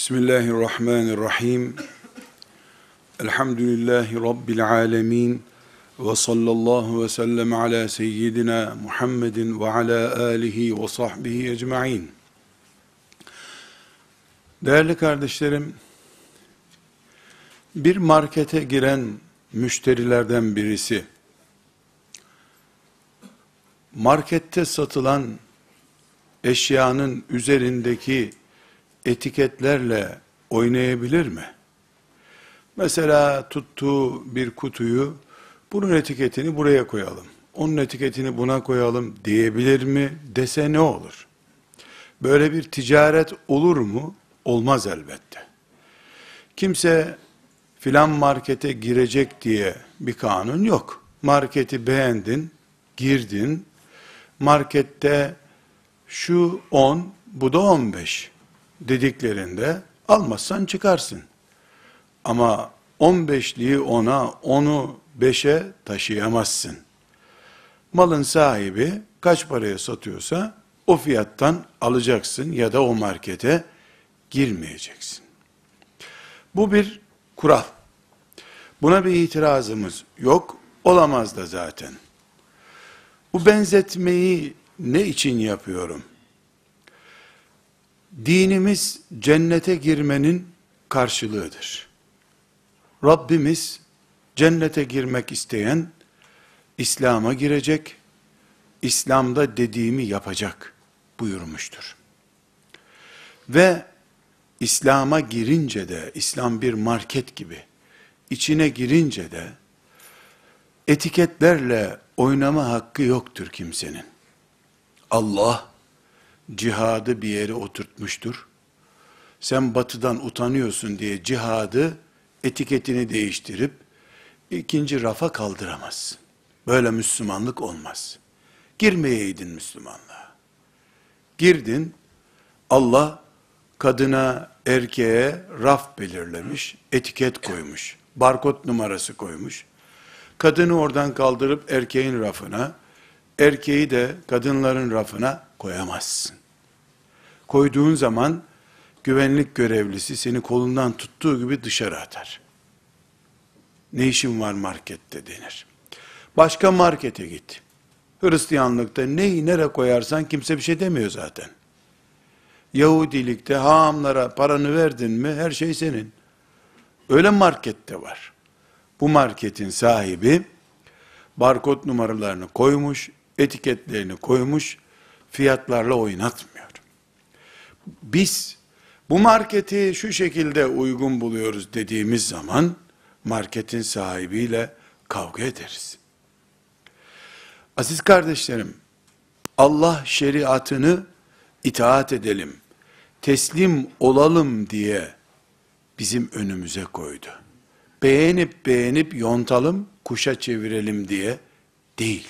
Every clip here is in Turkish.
Bismillahirrahmanirrahim. Elhamdülillahi Rabbil alemin. Ve sallallahu ve sellem ala seyyidina Muhammedin ve ala alihi ve sahbihi ecma'in. Değerli kardeşlerim, bir markete giren müşterilerden birisi, markette satılan eşyanın üzerindeki etiketlerle oynayabilir mi? Mesela tuttuğu bir kutuyu, bunun etiketini buraya koyalım, onun etiketini buna koyalım diyebilir mi? Dese ne olur? Böyle bir ticaret olur mu? Olmaz elbette. Kimse filan markete girecek diye bir kanun yok. Marketi beğendin, girdin, markette şu 10, bu da 15 dediklerinde almazsan çıkarsın. Ama 15'liği 10'a, onu 5'e taşıyamazsın. Malın sahibi kaç paraya satıyorsa o fiyattan alacaksın ya da o markete girmeyeceksin. Bu bir kural. Buna bir itirazımız yok, olamaz da zaten. Bu benzetmeyi ne için yapıyorum? Dinimiz cennete girmenin karşılığıdır. Rabbimiz cennete girmek isteyen İslam'a girecek, İslam'da dediğimi yapacak buyurmuştur. Ve İslam'a girince de, İslam bir market gibi, içine girince de etiketlerle oynama hakkı yoktur kimsenin. Allah cihadı bir yere oturtmuştur. Sen batıdan utanıyorsun diye cihadı etiketini değiştirip ikinci rafa kaldıramazsın. Böyle Müslümanlık olmaz. Girmeyeydin Müslümanlığa. Girdin, Allah kadına, erkeğe raf belirlemiş, etiket koymuş, barkod numarası koymuş. Kadını oradan kaldırıp erkeğin rafına, erkeği de kadınların rafına koyamazsın. Koyduğun zaman güvenlik görevlisi seni kolundan tuttuğu gibi dışarı atar. Ne işin var markette denir. Başka markete git. Hristiyanlıkta neyi nereye koyarsan kimse bir şey demiyor zaten. Yahudilikte hahamlara paranı verdin mi her şey senin. Öyle markette var. Bu marketin sahibi barkod numaralarını koymuş, etiketlerini koymuş, fiyatlarla oynatmıyor. Biz bu marketi şu şekilde uygun buluyoruz dediğimiz zaman marketin sahibiyle kavga ederiz. Aziz kardeşlerim, Allah şeriatını itaat edelim, teslim olalım diye bizim önümüze koydu. Beğenip yontalım, kuşa çevirelim diye değil.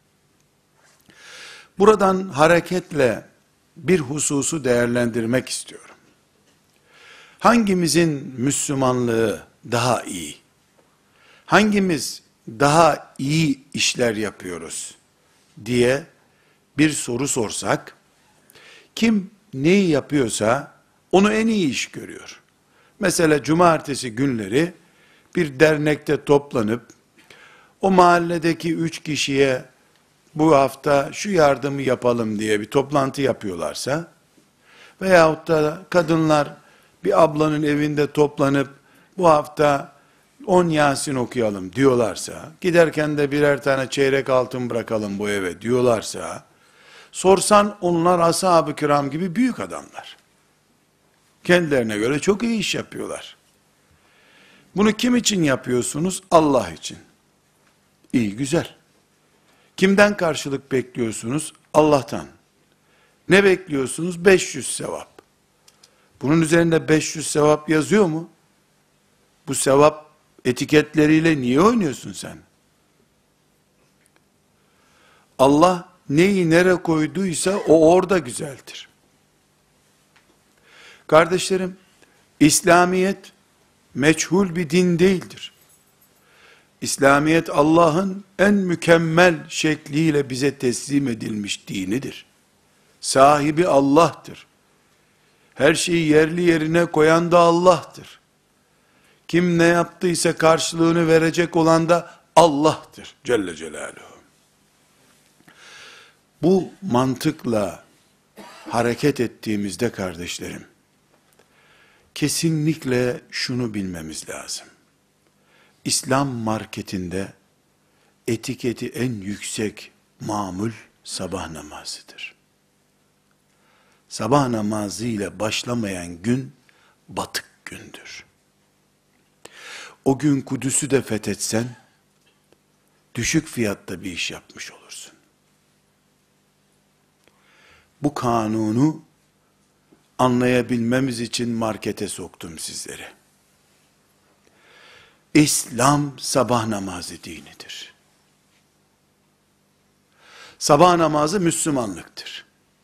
Buradan hareketle bir hususu değerlendirmek istiyorum. Hangimizin Müslümanlığı daha iyi? Hangimiz daha iyi işler yapıyoruz diye bir soru sorsak, kim neyi yapıyorsa onu en iyi iş görüyor. Mesela cumartesi günleri bir dernekte toplanıp o mahalledeki 3 kişiye bu hafta şu yardımı yapalım diye bir toplantı yapıyorlarsa veyahut da kadınlar bir ablanın evinde toplanıp bu hafta 10 Yasin okuyalım diyorlarsa, giderken de birer tane çeyrek altın bırakalım bu eve diyorlarsa, sorsan onlar ashab-ı kiram gibi büyük adamlar. Kendilerine göre çok iyi iş yapıyorlar. Bunu kim için yapıyorsunuz? Allah için. İyi, güzel. Kimden karşılık bekliyorsunuz? Allah'tan. Ne bekliyorsunuz? 500 sevap. Bunun üzerinde 500 sevap yazıyor mu? Bu sevap etiketleriyle niye oynuyorsun sen? Allah neyi nereye koyduysa o orada güzeldir. Kardeşlerim, İslamiyet meçhul bir din değildir. İslamiyet Allah'ın en mükemmel şekliyle bize teslim edilmiş dinidir. Sahibi Allah'tır. Her şeyi yerli yerine koyan da Allah'tır. Kim ne yaptıysa karşılığını verecek olan da Allah'tır Celle Celaluhu. Bu mantıkla hareket ettiğimizde kardeşlerim, kesinlikle şunu bilmemiz lazım. İslam marketinde etiketi en yüksek mamul sabah namazıdır. Sabah namazı ile başlamayan gün batık gündür. O gün Kudüs'ü de fethetsen düşük fiyatta bir iş yapmış olursun. Bu kanunu anlayabilmemiz için markete soktum sizleri. İslam sabah namazı dinidir. Sabah namazı Müslümanlıktır.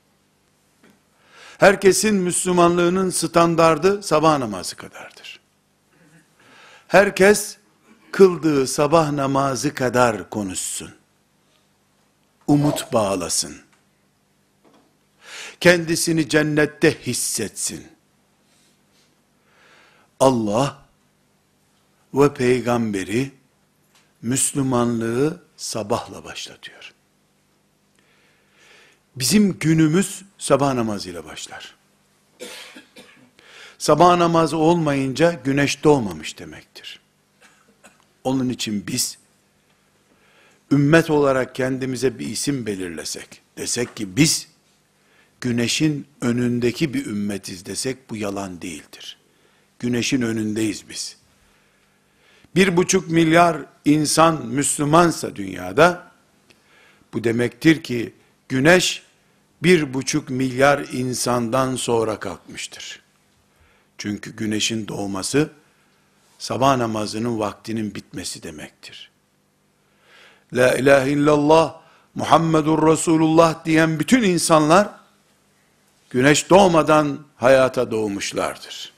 Herkesin Müslümanlığının standardı sabah namazı kadardır. Herkes kıldığı sabah namazı kadar konuşsun. Umut bağlasın. Kendisini cennette hissetsin. Allah ve peygamberi Müslümanlığı sabahla başlatıyor. Bizim günümüz sabah namazıyla başlar. Sabah namazı olmayınca güneş doğmamış demektir. Onun için biz ümmet olarak kendimize bir isim belirlesek, desek ki biz güneşin önündeki bir ümmetiz desek bu yalan değildir. Güneşin önündeyiz biz. 1,5 milyar insan Müslümansa dünyada, bu demektir ki güneş 1,5 milyar insandan sonra kalkmıştır. Çünkü güneşin doğması, sabah namazının vaktinin bitmesi demektir. La ilahe illallah, Muhammedur Resulullah diyen bütün insanlar, güneş doğmadan hayata doğmuşlardır.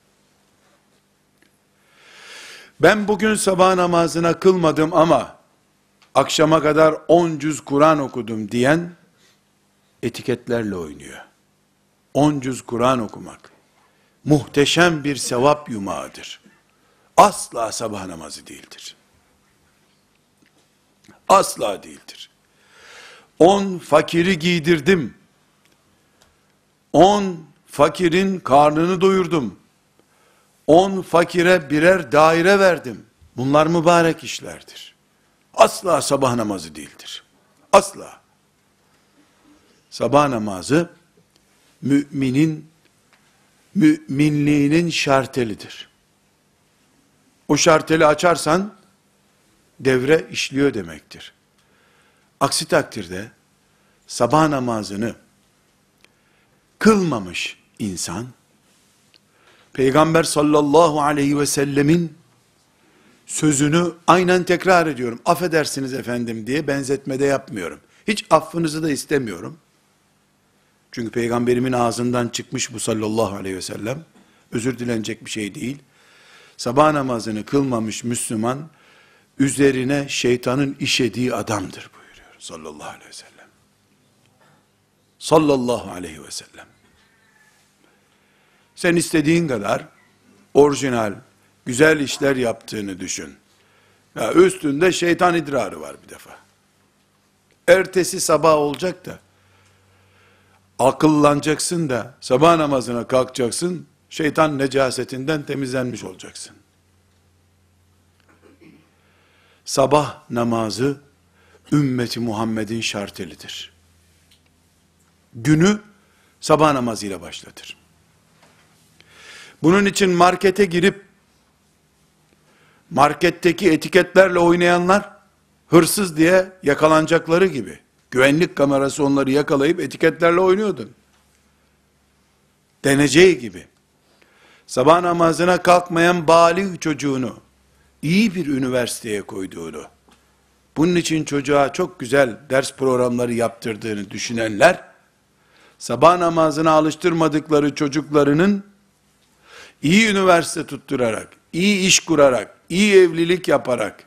Ben bugün sabah namazına kılmadım ama, akşama kadar 10 cüz Kur'an okudum diyen, etiketlerle oynuyor. 10 cüz Kur'an okumak, muhteşem bir sevap yumağıdır. Asla sabah namazı değildir. Asla değildir. 10 fakiri giydirdim. 10 fakirin karnını doyurdum. 10 fakire birer daire verdim. Bunlar mübarek işlerdir. Asla sabah namazı değildir. Asla. Sabah namazı, müminliğinin şartelidir. O şarteli açarsan, devre işliyor demektir. Aksi takdirde, sabah namazını kılmamış insan, Peygamber sallallahu aleyhi ve sellemin sözünü aynen tekrar ediyorum. Affedersiniz efendim diye benzetmede yapmıyorum. Hiç affınızı da istemiyorum. Çünkü peygamberimin ağzından çıkmış bu sallallahu aleyhi ve sellem. Özür dilenecek bir şey değil. Sabah namazını kılmamış Müslüman, üzerine şeytanın işediği adamdır buyuruyor sallallahu aleyhi ve sellem. Sallallahu aleyhi ve sellem. Sen istediğin kadar orijinal, güzel işler yaptığını düşün. Ya üstünde şeytan idrarı var bir defa. Ertesi sabah olacak da, akıllanacaksın da, sabah namazına kalkacaksın, şeytan necasetinden temizlenmiş olacaksın. Sabah namazı, ümmeti Muhammed'in şartelidir. Günü, sabah namazıyla başlatır. Bunun için markete girip, marketteki etiketlerle oynayanlar, hırsız diye yakalanacakları gibi, güvenlik kamerası onları yakalayıp etiketlerle oynuyordun. Deneceği gibi, sabah namazına kalkmayan bâlig çocuğunu, iyi bir üniversiteye koyduğunu, bunun için çocuğa çok güzel ders programları yaptırdığını düşünenler, sabah namazına alıştırmadıkları çocuklarının, iyi üniversite tutturarak, iyi iş kurarak, iyi evlilik yaparak,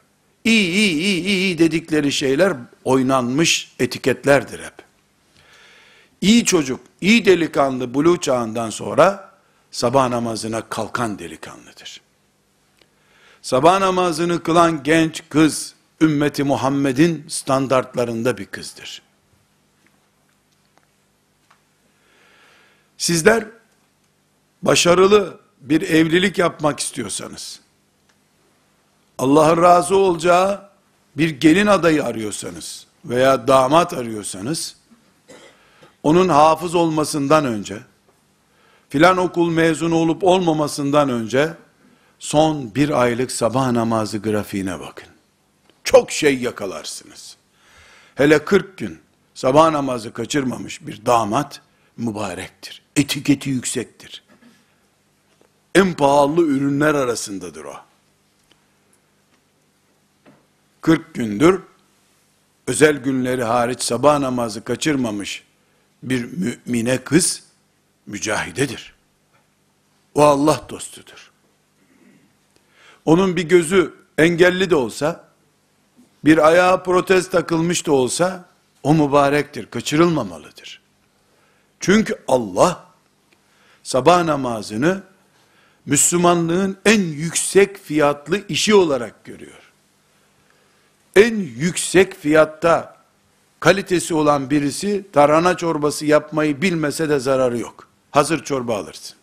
iyi dedikleri şeyler oynanmış etiketlerdir hep. iyi çocuk, iyi delikanlı buluğ çağından sonra sabah namazına kalkan delikanlıdır. Sabah namazını kılan genç kız, ümmeti Muhammed'in standartlarında bir kızdır. Sizler başarılı bir evlilik yapmak istiyorsanız, Allah'ın razı olacağı bir gelin adayı arıyorsanız veya damat arıyorsanız, onun hafız olmasından önce, filan okul mezunu olup olmamasından önce, son bir aylık sabah namazı grafiğine bakın. Çok şey yakalarsınız. Hele 40 gün sabah namazı kaçırmamış bir damat, mübarektir. Etiketi yüksektir. En pahalı ürünler arasındadır o. 40 gündür, özel günleri hariç sabah namazı kaçırmamış bir mümine kız, mücahidedir. O Allah dostudur. Onun bir gözü engelli de olsa, bir ayağı protez takılmış da olsa, o mübarektir, kaçırılmamalıdır. Çünkü Allah, sabah namazını, Müslümanlığın en yüksek fiyatlı işi olarak görüyor. En yüksek fiyatta, kalitesi olan birisi, tarhana çorbası yapmayı bilmese de zararı yok. Hazır çorba alırsın.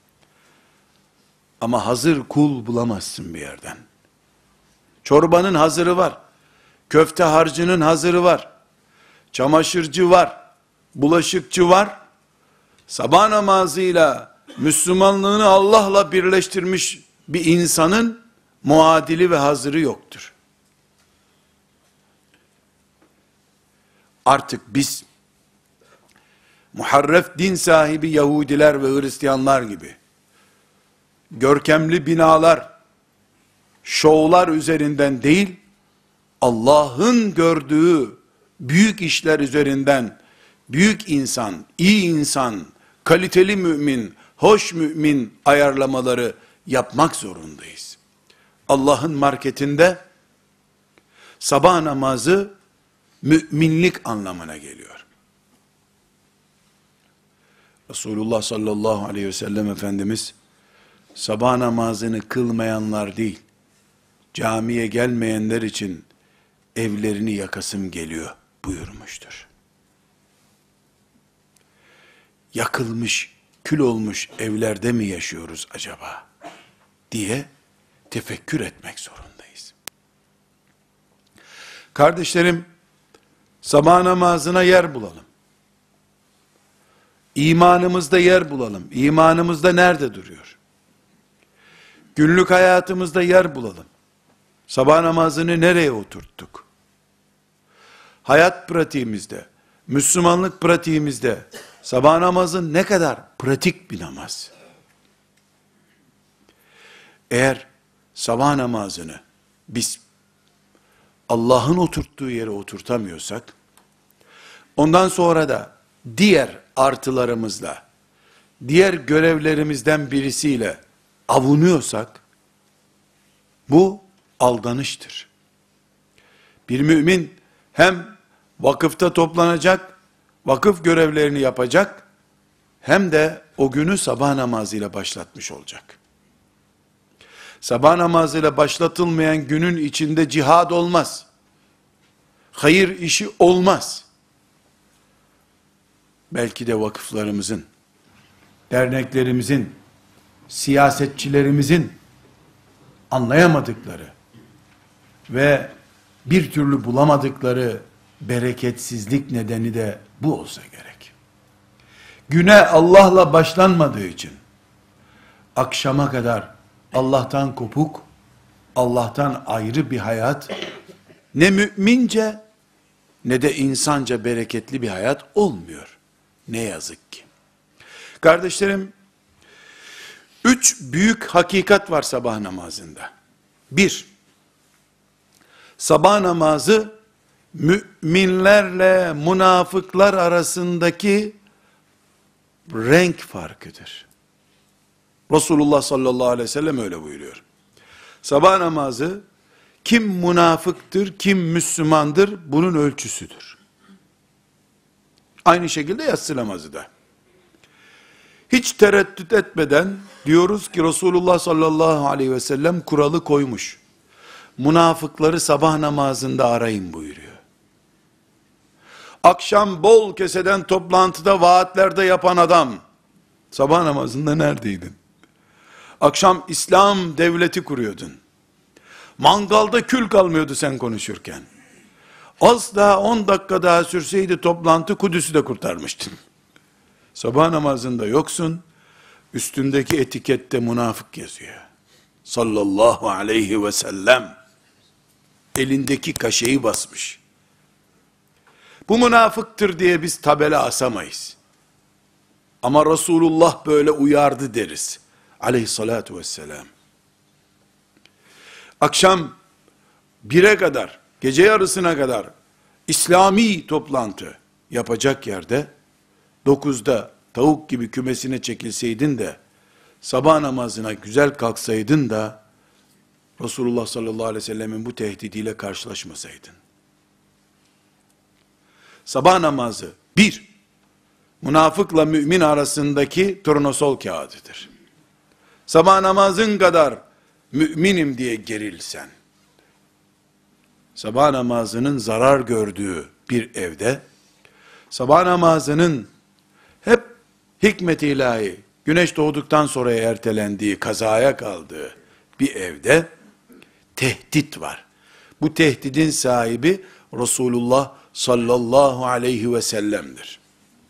Ama hazır kul bulamazsın bir yerden. Çorbanın hazırı var. Köfte harcının hazırı var. Çamaşırcı var. Bulaşıkçı var. Sabah namazıyla Müslümanlığını Allah'la birleştirmiş bir insanın muadili ve hazırı yoktur. Artık biz muharref din sahibi Yahudiler ve Hristiyanlar gibi görkemli binalar, şovlar üzerinden değil, Allah'ın gördüğü büyük işler üzerinden büyük insan, iyi insan, kaliteli mümin, hoş mümin ayarlamaları yapmak zorundayız. Allah'ın marketinde sabah namazı müminlik anlamına geliyor. Resulullah sallallahu aleyhi ve sellem Efendimiz, sabah namazını kılmayanlar değil, camiye gelmeyenler için evlerini yakasım geliyor buyurmuştur. Yakılmış, kül olmuş evlerde mi yaşıyoruz acaba diye tefekkür etmek zorundayız. Kardeşlerim, sabah namazına yer bulalım. İmanımızda yer bulalım. İmanımızda nerede duruyor? Günlük hayatımızda yer bulalım. Sabah namazını nereye oturttuk? Hayat pratiğimizde, Müslümanlık pratiğimizde sabah namazı ne kadar pratik bir namaz? Eğer sabah namazını biz Allah'ın oturttuğu yere oturtamıyorsak, ondan sonra da diğer artılarımızla, diğer görevlerimizden birisiyle avunuyorsak, bu aldanıştır. Bir mümin hem vakıfta toplanacak, vakıf görevlerini yapacak, hem de o günü sabah namazıyla başlatmış olacak. Sabah namazıyla başlatılmayan günün içinde cihad olmaz. Hayır işi olmaz. Belki de vakıflarımızın, derneklerimizin, siyasetçilerimizin anlayamadıkları ve bir türlü bulamadıkları bereketsizlik nedeni de bu olsa gerek. Güne Allah'la başlanmadığı için akşama kadar Allah'tan kopuk, Allah'tan ayrı bir hayat, ne mümince ne de insanca bereketli bir hayat olmuyor. Ne yazık ki. Kardeşlerim, 3 büyük hakikat var sabah namazında. 1, sabah namazı müminlerle münafıklar arasındaki renk farkıdır. Resulullah sallallahu aleyhi ve sellem öyle buyuruyor. Sabah namazı kim münafıktır, kim Müslümandır bunun ölçüsüdür. Aynı şekilde yatsı namazı da. Hiç tereddüt etmeden diyoruz ki Resulullah sallallahu aleyhi ve sellem kuralı koymuş. Münafıkları sabah namazında arayın buyuruyor. Akşam bol keseden toplantıda vaatlerde yapan adam, sabah namazında neredeydin? Akşam İslam devleti kuruyordun. Mangalda kül kalmıyordu sen konuşurken. Az daha 10 dakika daha sürseydi toplantı Kudüs'ü de kurtarmıştın. Sabah namazında yoksun, üstündeki etikette münafık yazıyor. Sallallahu aleyhi ve sellem. Elindeki kaşeyi basmış. Bu münafıktır diye biz tabela asamayız. Ama Resulullah böyle uyardı deriz. Aleyhissalatu vesselam. Akşam 1'e kadar, gece yarısına kadar İslami toplantı yapacak yerde 9'da tavuk gibi kümesine çekilseydin de sabah namazına güzel kalksaydın da Resulullah sallallahu aleyhi ve sellemin bu tehdidiyle karşılaşmasaydın. Sabah namazı bir, münafıkla mümin arasındaki turnusol kağıdıdır. Sabah namazın kadar müminim diye gerilsen, sabah namazının zarar gördüğü bir evde, sabah namazının hep hikmet-i ilahi, güneş doğduktan sonra ertelendiği, kazaya kaldığı bir evde, tehdit var. Bu tehdidin sahibi Resulullah sallallahu aleyhi ve sellem'dir.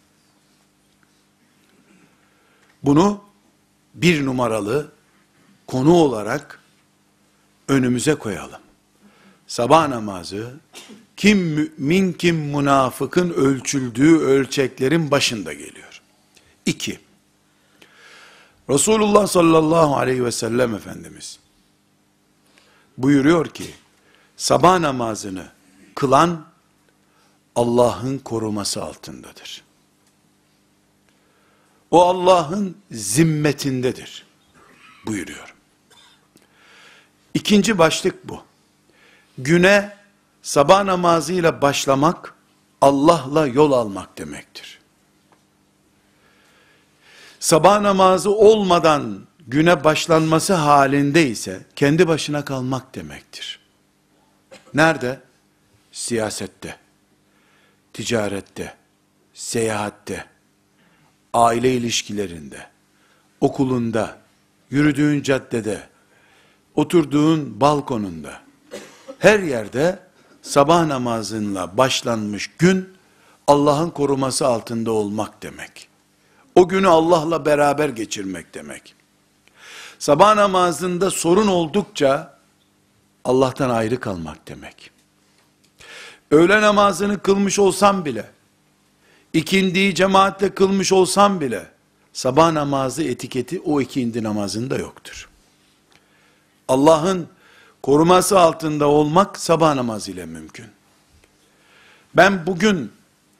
Bunu bir numaralı konu olarak önümüze koyalım. Sabah namazı kim mümin kim münafıkın ölçüldüğü ölçeklerin başında geliyor. 2. Resulullah sallallahu aleyhi ve sellem Efendimiz buyuruyor ki sabah namazını kılan Allah'ın koruması altındadır. O Allah'ın zimmetindedir buyuruyor. İkinci başlık bu. Güne sabah namazıyla başlamak, Allah'la yol almak demektir. Sabah namazı olmadan güne başlanması halinde ise kendi başına kalmak demektir. Nerede? Siyasette, ticarette, seyahatte, aile ilişkilerinde, okulunda, yürüdüğün caddede, oturduğun balkonunda, her yerde sabah namazınla başlanmış gün, Allah'ın koruması altında olmak demek. O günü Allah'la beraber geçirmek demek. Sabah namazında sorun oldukça, Allah'tan ayrı kalmak demek. Öğle namazını kılmış olsam bile, ikindiyi cemaatle kılmış olsam bile, sabah namazı etiketi o ikindi namazında yoktur. Allah'ın koruması altında olmak sabah namazı ile mümkün. Ben bugün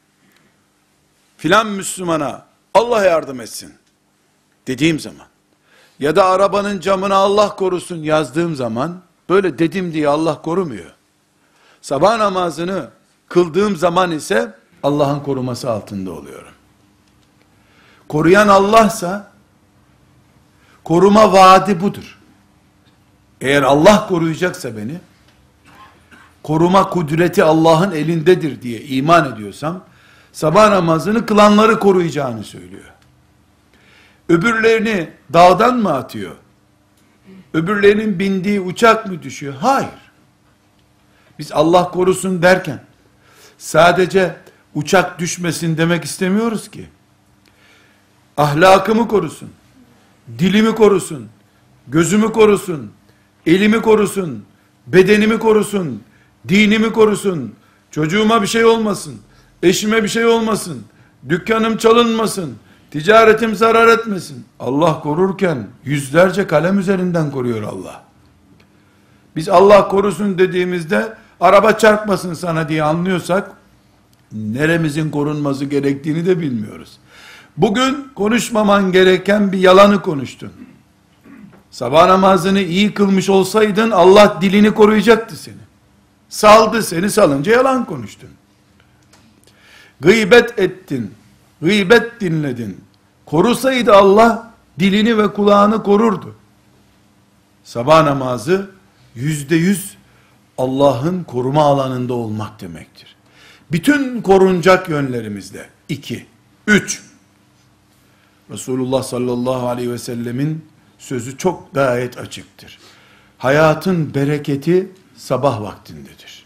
filan Müslümana Allah yardım etsin dediğim zaman ya da arabanın camına Allah korusun yazdığım zaman böyle dedim diye Allah korumuyor. Sabah namazını kıldığım zaman ise Allah'ın koruması altında oluyorum. Koruyan Allah'sa koruma vaadi budur. Eğer Allah koruyacaksa beni, koruma kudreti Allah'ın elindedir diye iman ediyorsam, sabah namazını kılanları koruyacağını söylüyor. Öbürlerini dağdan mı atıyor? Öbürlerinin bindiği uçak mı düşüyor? Hayır. Biz Allah korusun derken, sadece uçak düşmesin demek istemiyoruz ki. Ahlakımı korusun, dilimi korusun, gözümü korusun, elimi korusun, bedenimi korusun, dinimi korusun, çocuğuma bir şey olmasın, eşime bir şey olmasın, dükkanım çalınmasın, ticaretim zarar etmesin. Allah korurken yüzlerce kalem üzerinden koruyor Allah. Biz Allah korusun dediğimizde araba çarpmasın sana diye anlıyorsak neremizin korunması gerektiğini de bilmiyoruz. Bugün konuşmaman gereken bir yalanı konuştun. Sabah namazını iyi kılmış olsaydın Allah dilini koruyacaktı seni. Saldı seni, salınca yalan konuştun. gıybet ettin, gıybet dinledin. Korusaydı Allah dilini ve kulağını korurdu. Sabah namazı %100 Allah'ın koruma alanında olmak demektir. Bütün korunacak yönlerimizde. 2. 3. Resulullah sallallahu aleyhi ve sellemin sözü çok gayet açıktır. Hayatın bereketi sabah vaktindedir.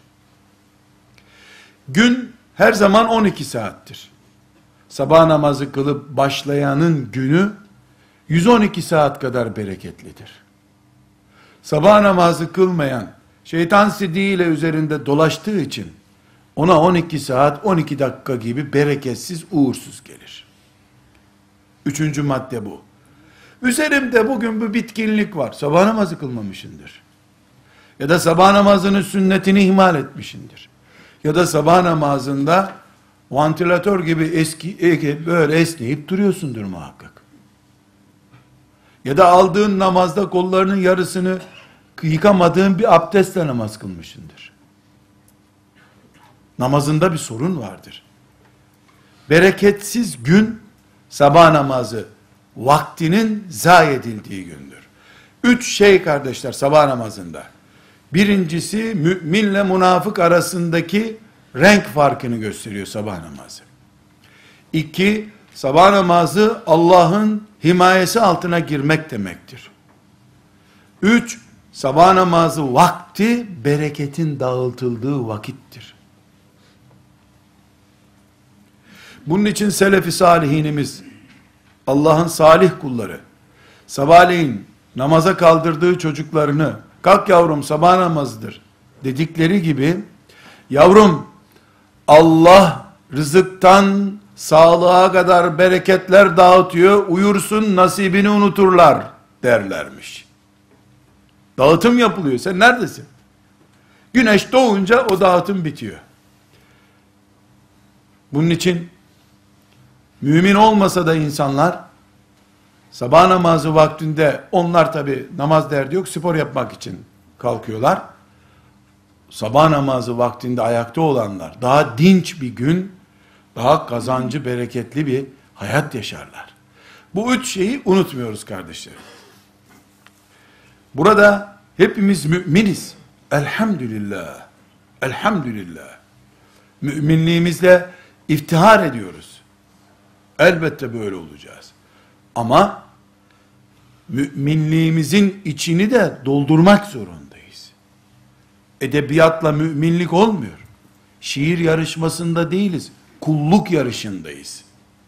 Gün her zaman 12 saattir. Sabah namazı kılıp başlayanın günü 112 saat kadar bereketlidir. Sabah namazı kılmayan, şeytan sidiğiyle üzerinde dolaştığı için ona 12 saat 12 dakika gibi bereketsiz, uğursuz gelir. 3. madde bu. Üzerimde bugün bir bitkinlik var. Sabah namazı kılmamışındır. Ya da sabah namazının sünnetini ihmal etmişindir. Ya da sabah namazında vantilatör gibi böyle esneyip duruyorsundur muhakkak. Ya da aldığın namazda kollarının yarısını yıkamadığın bir abdestle namaz kılmışındır. Namazında bir sorun vardır. Bereketsiz gün sabah namazı vaktinin zayi edildiği gündür. 3 şey kardeşler sabah namazında. Birincisi müminle münafık arasındaki renk farkını gösteriyor sabah namazı. 2, sabah namazı Allah'ın himayesi altına girmek demektir. 3, sabah namazı vakti bereketin dağıtıldığı vakittir. Bunun için selef-i salihinimiz, Allah'ın salih kulları, sabahleyin namaza kaldırdığı çocuklarını, kalk yavrum sabah namazıdır dedikleri gibi, yavrum Allah rızıktan sağlığa kadar bereketler dağıtıyor, uyursun nasibini unuturlar derlermiş. Dağıtım yapılıyor, sen neredesin? Güneş doğunca o dağıtım bitiyor. Bunun için mümin olmasa da insanlar sabah namazı vaktinde, onlar tabi namaz derdi yok, spor yapmak için kalkıyorlar. Sabah namazı vaktinde ayakta olanlar daha dinç bir gün, daha kazancı bereketli bir hayat yaşarlar. Bu 3 şeyi unutmuyoruz kardeşlerim. Burada hepimiz müminiz. Elhamdülillah. Elhamdülillah. Müminliğimizle iftihar ediyoruz. Elbette böyle olacağız. Ama müminliğimizin içini de doldurmak zorundayız. Edebiyatla müminlik olmuyor. Şiir yarışmasında değiliz. Kulluk yarışındayız.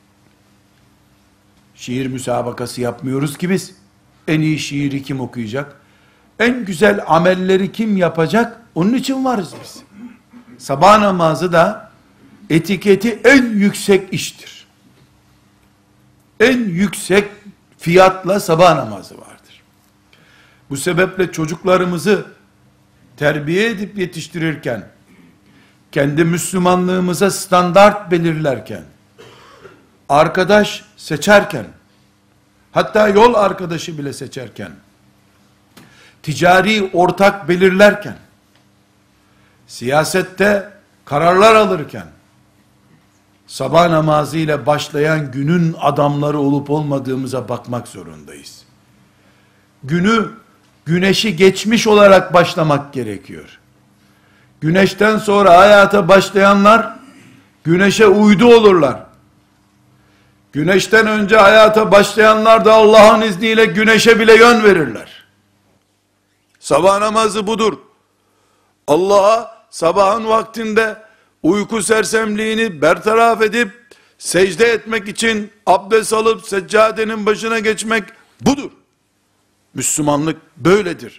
Şiir müsabakası yapmıyoruz ki biz. En iyi şiiri kim okuyacak? En güzel amelleri kim yapacak? Onun için varız biz. Sabah namazı da etiketi en yüksek iştir. En yüksek fiyatla sabah namazı vardır. Bu sebeple çocuklarımızı terbiye edip yetiştirirken, kendi Müslümanlığımıza standart belirlerken, arkadaş seçerken, hatta yol arkadaşı bile seçerken, ticari ortak belirlerken, siyasette kararlar alırken, sabah namazı ile başlayan günün adamları olup olmadığımıza bakmak zorundayız. Günü, güneşi geçmiş olarak başlamak gerekiyor. Güneşten sonra hayata başlayanlar, güneşe uydu olurlar. Güneşten önce hayata başlayanlar da Allah'ın izniyle güneşe bile yön verirler. Sabah namazı budur. Allah'a sabahın vaktinde uyku sersemliğini bertaraf edip secde etmek için abdest alıp seccadenin başına geçmek budur. Müslümanlık böyledir.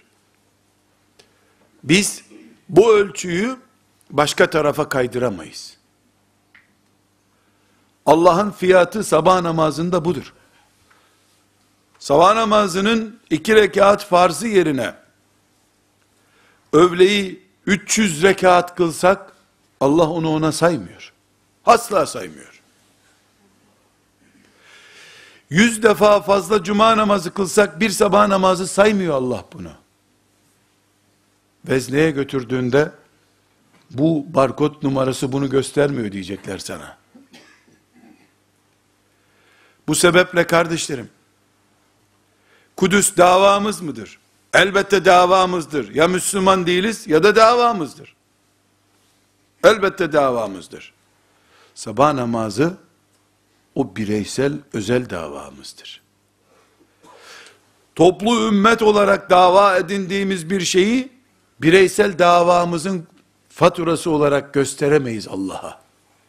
Biz bu ölçüyü başka tarafa kaydıramayız. Allah'ın fiyatı sabah namazında budur. Sabah namazının 2 rekat farzı yerine öğleyi 300 rekat kılsak Allah onu ona saymıyor. Asla saymıyor. 100 defa fazla cuma namazı kılsak bir sabah namazı saymıyor Allah bunu. Vezneye götürdüğünde bu barkod numarası bunu göstermiyor diyecekler sana. Bu sebeple kardeşlerim, Kudüs davamız mıdır? Elbette davamızdır. Ya Müslüman değiliz ya da davamızdır. Elbette davamızdır. Sabah namazı o bireysel, özel davamızdır. Toplu ümmet olarak dava edindiğimiz bir şeyi bireysel davamızın faturası olarak gösteremeyiz Allah'a.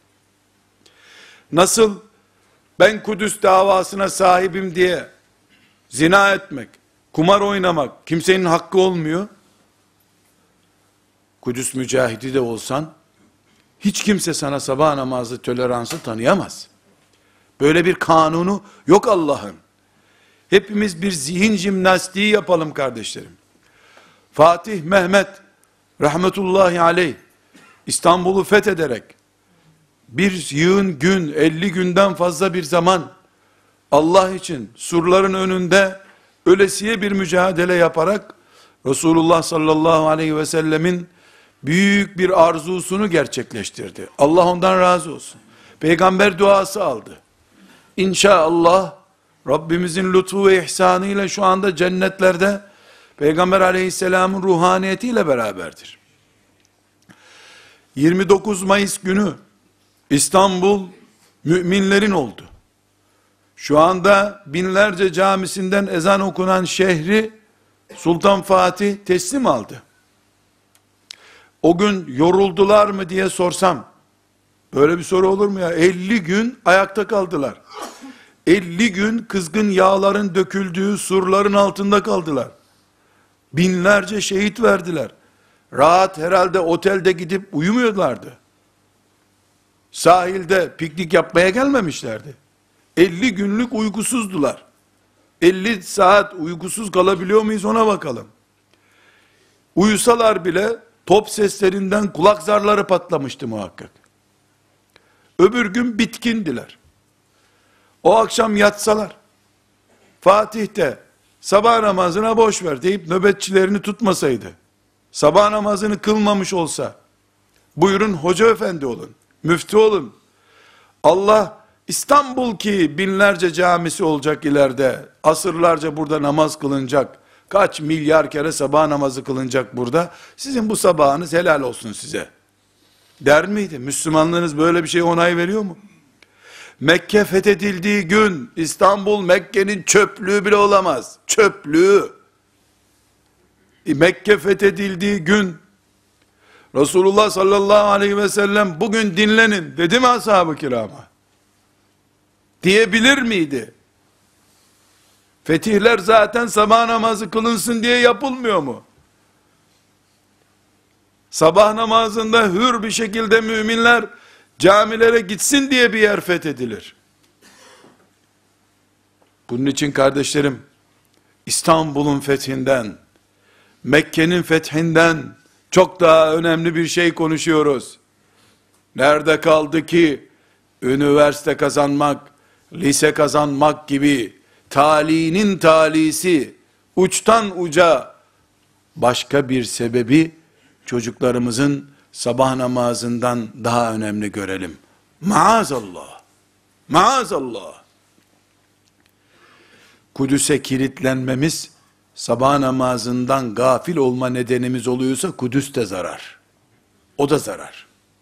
Nasıl ben Kudüs davasına sahibim diye zina etmek, kumar oynamak kimsenin hakkı olmuyor. Kudüs mücahidi de olsan hiç kimse sana sabah namazı toleransı tanıyamaz. Böyle bir kanunu yok Allah'ın. Hepimiz bir zihin jimnastiği yapalım kardeşlerim. Fatih Mehmet rahmetullahi aleyh İstanbul'u fethederek bir yığın gün, 50 günden fazla bir zaman Allah için surların önünde ölesiye bir mücadele yaparak Resulullah sallallahu aleyhi ve sellemin büyük bir arzusunu gerçekleştirdi. Allah ondan razı olsun. Peygamber duası aldı. İnşallah Rabbimizin lütfu ve ihsanıyla şu anda cennetlerde Peygamber aleyhisselamın ruhaniyetiyle beraberdir. 29 Mayıs günü İstanbul müminlerin oldu. Şu anda binlerce camisinden ezan okunan şehri Sultan Fatih teslim aldı. O gün yoruldular mı diye sorsam, böyle bir soru olur mu ya? 50 gün ayakta kaldılar. 50 gün kızgın yağların döküldüğü surların altında kaldılar. Binlerce şehit verdiler. Rahat herhalde otelde gidip uyumuyorlardı. Sahilde piknik yapmaya gelmemişlerdi. 50 günlük uykusuzdular. 50 saat uykusuz kalabiliyor muyuz ona bakalım. Uyusalar bile top seslerinden kulak zarları patlamıştı muhakkak. Öbür gün bitkindiler. O akşam yatsalar, Fatih de sabah namazına boş ver deyip nöbetçilerini tutmasaydı, sabah namazını kılmamış olsa, buyurun hoca efendi olun, müftü olun. Allah İstanbul ki binlerce camisi olacak ileride, asırlarca burada namaz kılınacak, kaç milyar kere sabah namazı kılınacak burada, sizin bu sabahınız helal olsun size der miydi? Müslümanlığınız böyle bir şeye onay veriyor mu? Mekke fethedildiği gün İstanbul Mekke'nin çöplüğü bile olamaz. Çöplüğü. Mekke fethedildiği gün Resulullah sallallahu aleyhi ve sellem bugün dinlenin dedi mi ashab-ı kirama? Diyebilir miydi? Fetihler zaten sabah namazı kılınsın diye yapılmıyor mu? Sabah namazında hür bir şekilde müminler camilere gitsin diye bir yer fethedilir. Bunun için kardeşlerim, İstanbul'un fethinden, Mekke'nin fethinden çok daha önemli bir şey konuşuyoruz. Nerede kaldı ki üniversite kazanmak, lise kazanmak gibi talinin talisi uçtan uca başka bir sebebi çocuklarımızın sabah namazından daha önemli görelim. Maazallah. Maazallah. Kudüs'e kilitlenmemiz sabah namazından gafil olma nedenimiz oluyorsa Kudüs de zarar. O da zarar.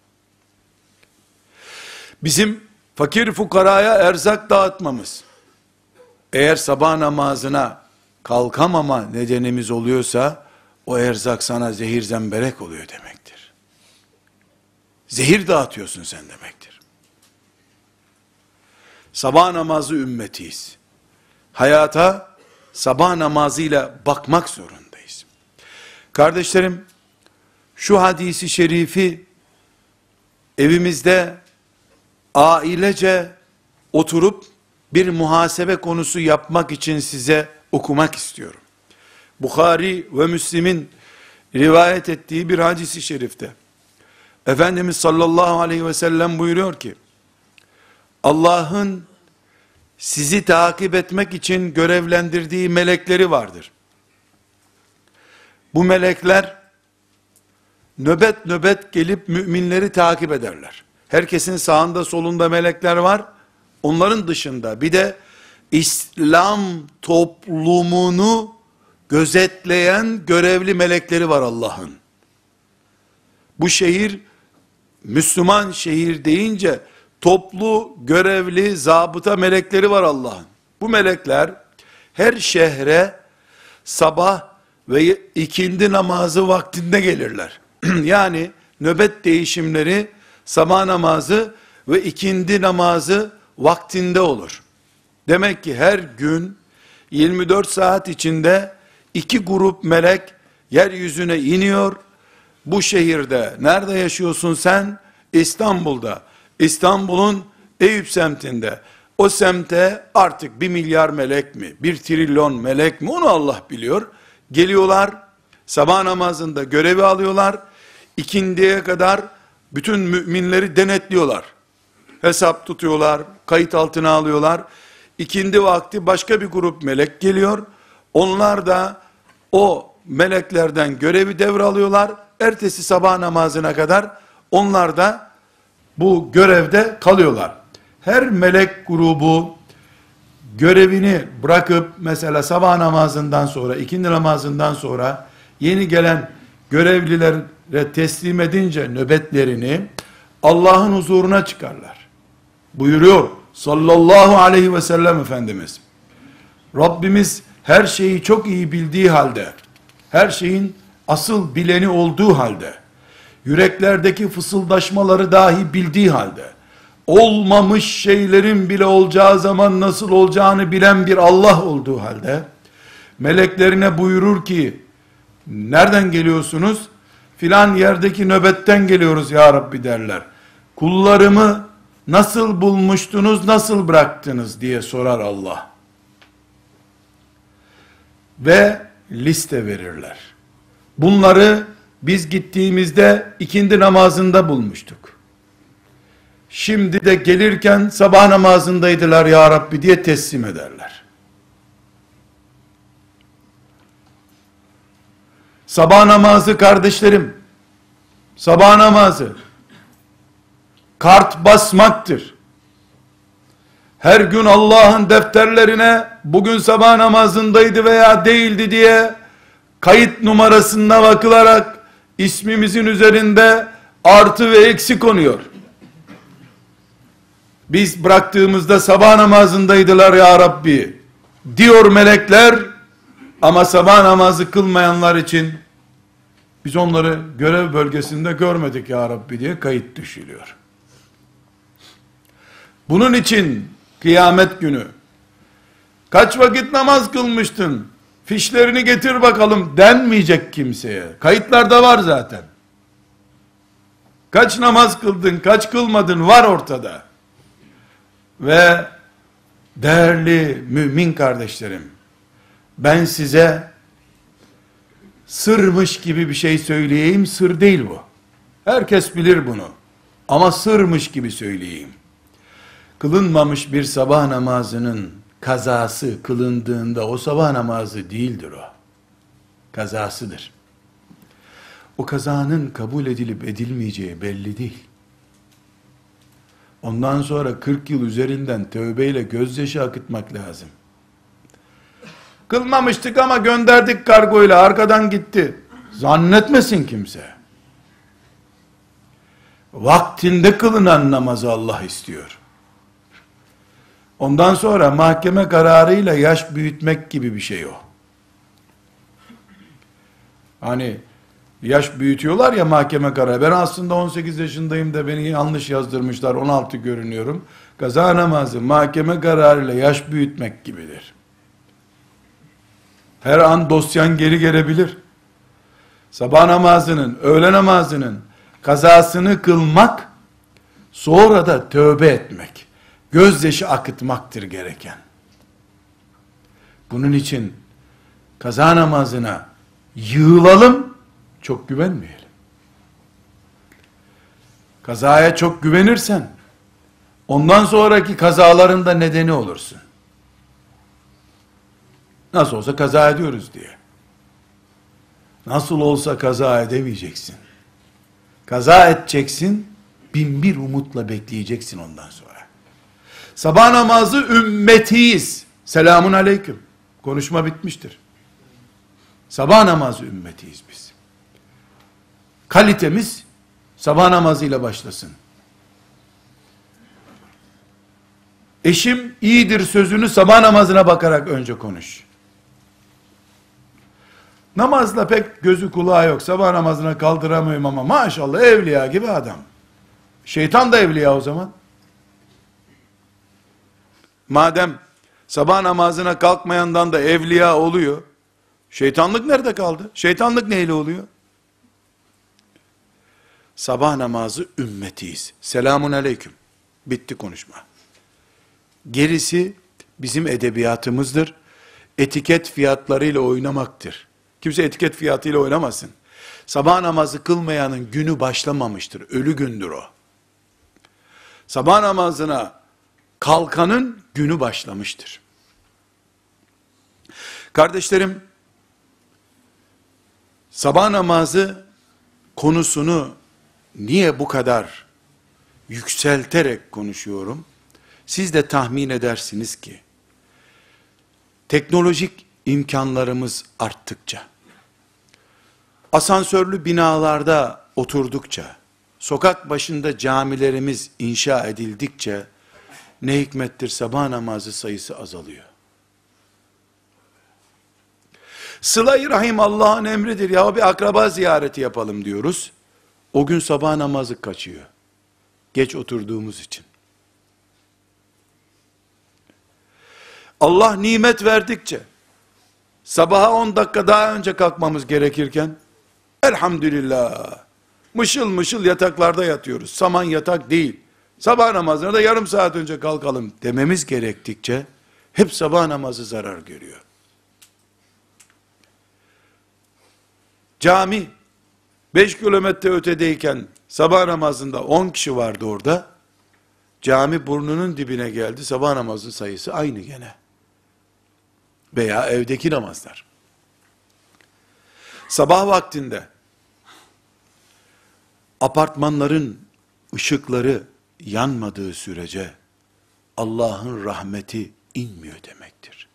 Bizim fakir fukaraya erzak dağıtmamız eğer sabah namazına kalkamama nedenimiz oluyorsa o erzak sana zehir zemberek oluyor demektir. Zehir dağıtıyorsun sen demektir. Sabah namazı ümmetiyiz. Hayata sabah namazıyla bakmak zorundayız. Kardeşlerim, şu hadisi şerifi evimizde ailece oturup bir muhasebe konusu yapmak için size okumak istiyorum. Bukhari ve Müslim'in rivayet ettiği bir hadisi şerifte Efendimiz sallallahu aleyhi ve sellem buyuruyor ki Allah'ın sizi takip etmek için görevlendirdiği melekleri vardır. Bu melekler nöbet nöbet gelip müminleri takip ederler. Herkesin sağında solunda melekler var. Onların dışında bir de İslam toplumunu gözetleyen görevli melekleri var Allah'ın. Bu şehir Müslüman şehir deyince toplu görevli zabıta melekleri var Allah'ın. Bu melekler her şehre sabah ve ikindi namazı vaktinde gelirler. Yani nöbet değişimleri sabah namazı ve ikindi namazı vaktinde olur. Demek ki her gün 24 saat içinde 2 grup melek yeryüzüne iniyor. Bu şehirde nerede yaşıyorsun sen? İstanbul'da. İstanbul'un Eyüp semtinde. O semte artık 1 milyar melek mi, 1 trilyon melek mi, onu Allah biliyor. Geliyorlar, sabah namazında görevi alıyorlar, ikindiye kadar bütün müminleri denetliyorlar. Hesap tutuyorlar, kayıt altına alıyorlar. İkindi vakti başka bir grup melek geliyor. Onlar da o meleklerden görevi devralıyorlar. Ertesi sabah namazına kadar onlar da bu görevde kalıyorlar. Her melek grubu görevini bırakıp mesela sabah namazından sonra, ikindi namazından sonra yeni gelen görevlilere teslim edince nöbetlerini Allah'ın huzuruna çıkarlar. Buyuruyor sallallahu aleyhi ve sellem Efendimiz. Rabbimiz her şeyi çok iyi bildiği halde, her şeyin asıl bileni olduğu halde, yüreklerdeki fısıldaşmaları dahi bildiği halde, olmamış şeylerin bile olacağı zaman nasıl olacağını bilen bir Allah olduğu halde, meleklerine buyurur ki, nereden geliyorsunuz? Filan yerdeki nöbetten geliyoruz ya Rabbi derler. Kullarımı nasıl bulmuştunuz, nasıl bıraktınız diye sorar Allah. Ve liste verirler. Bunları biz gittiğimizde ikindi namazında bulmuştuk. Şimdi de gelirken sabah namazındaydılar ya Rabbi diye teslim ederler. Sabah namazı kardeşlerim, sabah namazı kart basmaktır. Her gün Allah'ın defterlerine bugün sabah namazındaydı veya değildi diye kayıt numarasına bakılarak ismimizin üzerinde artı ve eksi konuyor. Biz bıraktığımızda sabah namazındaydılar ya Rabbi diyor melekler, ama sabah namazı kılmayanlar için biz onları görev bölgesinde görmedik ya Rabbi diye kayıt düşülüyor. Bunun için kıyamet günü kaç vakit namaz kılmıştın, fişlerini getir bakalım denmeyecek kimseye. Kayıtlarda var zaten. Kaç namaz kıldın, kaç kılmadın var ortada. Ve değerli mümin kardeşlerim, ben size sırmış gibi bir şey söyleyeyim, sır değil bu. Herkes bilir bunu. Ama sırmış gibi söyleyeyim. Kılınmamış bir sabah namazının kazası kılındığında o sabah namazı değildir o. Kazasıdır. O kazanın kabul edilip edilmeyeceği belli değil. Ondan sonra 40 yıl üzerinden tövbeyle gözyaşı akıtmak lazım. Kılmamıştık ama gönderdik kargoyla, arkadan gitti. Zannetmesin kimse. Vaktinde kılınan namazı Allah istiyor. Ondan sonra mahkeme kararıyla yaş büyütmek gibi bir şey o. Hani yaş büyütüyorlar ya mahkeme kararı. Ben aslında 18 yaşındayım da beni yanlış yazdırmışlar, 16 görünüyorum. Kaza namazı mahkeme kararıyla yaş büyütmek gibidir. Her an dosyan geri gelebilir. Sabah namazının, öğle namazının kazasını kılmak, sonra da tövbe etmek, gözyaşı akıtmaktır gereken. Bunun için kaza namazına yığılalım, çok güvenmeyelim. Kazaya çok güvenirsen, ondan sonraki kazaların da nedeni olursun. Nasıl olsa kaza ediyoruz diye. Nasıl olsa kaza edemeyeceksin. Kaza edeceksin, 1001 umutla bekleyeceksin ondan sonra. Sabah namazı ümmetiyiz. Selamun aleyküm. Konuşma bitmiştir. Sabah namazı ümmetiyiz biz. Kalitemiz sabah namazıyla başlasın. Eşim iyidir sözünü sabah namazına bakarak önce konuş. Namazla pek gözü kulağı yok. Sabah namazına kaldıramıyorum ama maşallah evliya gibi adam. Şeytan da evliya o zaman. Madem sabah namazına kalkmayandan da evliya oluyor, şeytanlık nerede kaldı? Şeytanlık neyle oluyor? Sabah namazı ümmetiyiz. Selamun aleyküm. Bitti konuşma. Gerisi bizim edebiyatımızdır. Etiket fiyatlarıyla oynamaktır. Kimse etiket fiyatıyla oynamasın. Sabah namazı kılmayanın günü başlamamıştır. Ölü gündür o. Sabah namazına kalkanın günü başlamıştır. Kardeşlerim, sabah namazı konusunu niye bu kadar yükselterek konuşuyorum? Siz de tahmin edersiniz ki, teknolojik imkanlarımız arttıkça, asansörlü binalarda oturdukça, sokak başında camilerimiz inşa edildikçe, ne hikmettir sabah namazı sayısı azalıyor. Sıla-i Rahim Allah'ın emridir. Ya bir akraba ziyareti yapalım diyoruz. O gün sabah namazı kaçıyor. Geç oturduğumuz için. Allah nimet verdikçe, sabaha 10 dakika daha önce kalkmamız gerekirken, elhamdülillah, mışıl mışıl yataklarda yatıyoruz. Saman yatak değil. Sabah namazına da yarım saat önce kalkalım dememiz gerektikçe, hep sabah namazı zarar görüyor. Cami, 5 kilometre ötedeyken, sabah namazında 10 kişi vardı orada, cami burnunun dibine geldi, sabah namazı sayısı aynı gene. Veya evdeki namazlar. Sabah vaktinde, apartmanların ışıkları yanmadığı sürece, Allah'ın rahmeti inmiyor demektir.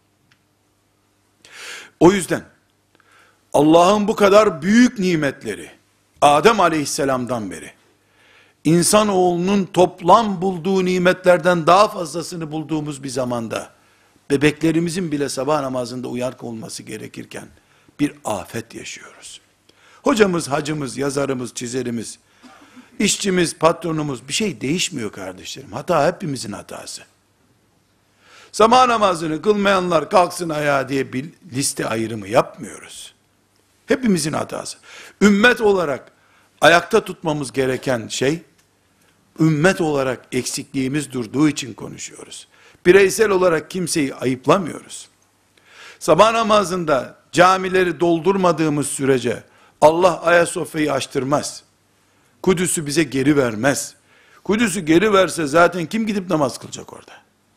O yüzden, Allah'ın bu kadar büyük nimetleri, Adem aleyhisselamdan beri, insanoğlunun toplam bulduğu nimetlerden daha fazlasını bulduğumuz bir zamanda, bebeklerimizin bile sabah namazında uyanık olması gerekirken, bir afet yaşıyoruz. Hocamız, hacımız, yazarımız, çizerimiz, işçimiz, patronumuz, bir şey değişmiyor kardeşlerim. Hata hepimizin hatası. Sabah namazını kılmayanlar kalksın ayağa diye bir liste ayrımı yapmıyoruz. Hepimizin hatası. Ümmet olarak ayakta tutmamız gereken şey, ümmet olarak eksikliğimiz durduğu için konuşuyoruz. Bireysel olarak kimseyi ayıplamıyoruz. Sabah namazında camileri doldurmadığımız sürece Allah Ayasofya'yı açtırmaz. Kudüs'ü bize geri vermez. Kudüs'ü geri verse zaten kim gidip namaz kılacak orada?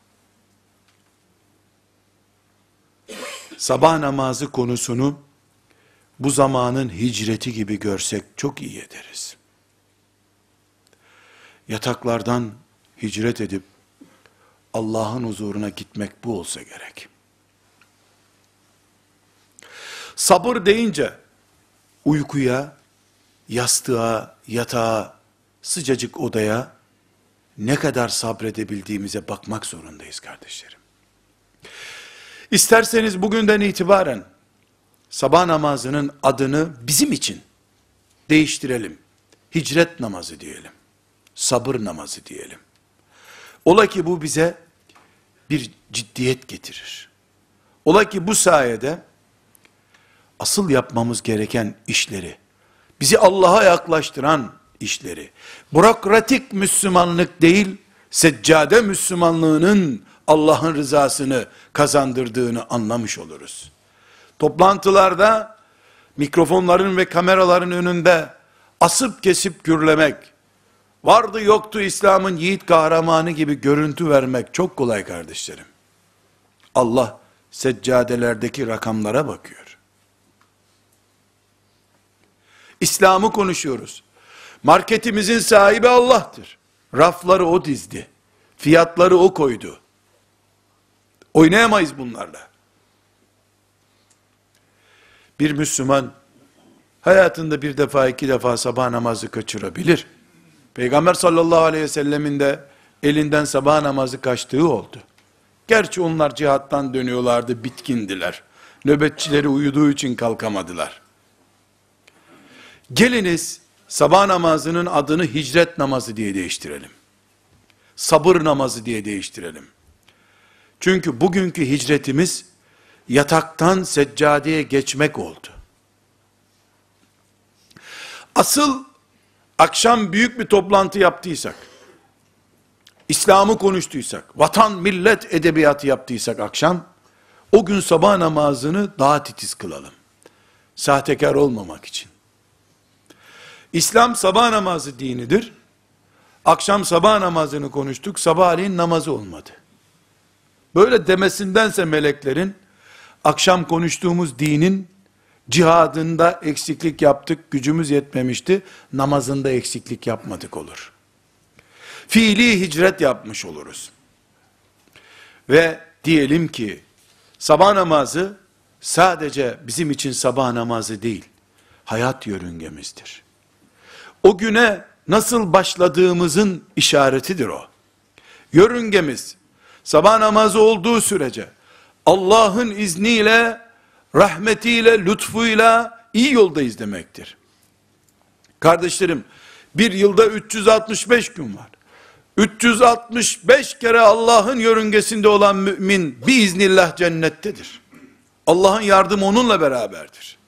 Sabah namazı konusunu bu zamanın hicreti gibi görsek çok iyi ederiz. Yataklardan hicret edip Allah'ın huzuruna gitmek bu olsa gerek. Sabır deyince uykuya, yastığa, yatağa, sıcacık odaya ne kadar sabredebildiğimize bakmak zorundayız kardeşlerim. İsterseniz bugünden itibaren sabah namazının adını bizim için değiştirelim. Hicret namazı diyelim. Sabır namazı diyelim. Ola ki bu bize bir ciddiyet getirir. Ola ki bu sayede asıl yapmamız gereken işleri, bizi Allah'a yaklaştıran işleri, bürokratik Müslümanlık değil, seccade Müslümanlığının Allah'ın rızasını kazandırdığını anlamış oluruz. Toplantılarda, mikrofonların ve kameraların önünde asıp kesip gürlemek, vardı yoktu İslam'ın yiğit kahramanı gibi görüntü vermek çok kolay kardeşlerim. Allah seccadelerdeki rakamlara bakıyor. İslam'ı konuşuyoruz. Marketimizin sahibi Allah'tır. Rafları o dizdi. Fiyatları o koydu. Oynayamayız bunlarla. Bir Müslüman hayatında bir defa, iki defa sabah namazı kaçırabilir. Peygamber sallallahu aleyhi ve sellemin de elinden sabah namazı kaçtığı oldu. Gerçi onlar cihattan dönüyorlardı, bitkindiler. Nöbetçileri uyuduğu için kalkamadılar. Geliniz sabah namazının adını hicret namazı diye değiştirelim. Sabır namazı diye değiştirelim. Çünkü bugünkü hicretimiz yataktan seccadeye geçmek oldu. Asıl akşam büyük bir toplantı yaptıysak, İslam'ı konuştuysak, vatan millet edebiyatı yaptıysak akşam, o gün sabah namazını daha titiz kılalım. Sahtekar olmamak için. İslam sabah namazı dinidir. Akşam sabah namazını konuştuk, sabahleyin namazı olmadı. Böyle demesindense meleklerin, akşam konuştuğumuz dinin cihadında eksiklik yaptık, gücümüz yetmemişti, namazında eksiklik yapmadık olur. Fiili hicret yapmış oluruz. Ve diyelim ki, sabah namazı sadece bizim için sabah namazı değil, hayat yörüngemizdir. O güne nasıl başladığımızın işaretidir o. Yörüngemiz, sabah namazı olduğu sürece, Allah'ın izniyle, rahmetiyle, lütfuyla iyi yoldayız demektir. Kardeşlerim, bir yılda 365 gün var. 365 kere Allah'ın yörüngesinde olan mümin biiznillah cennettedir. Allah'ın yardımı onunla beraberdir.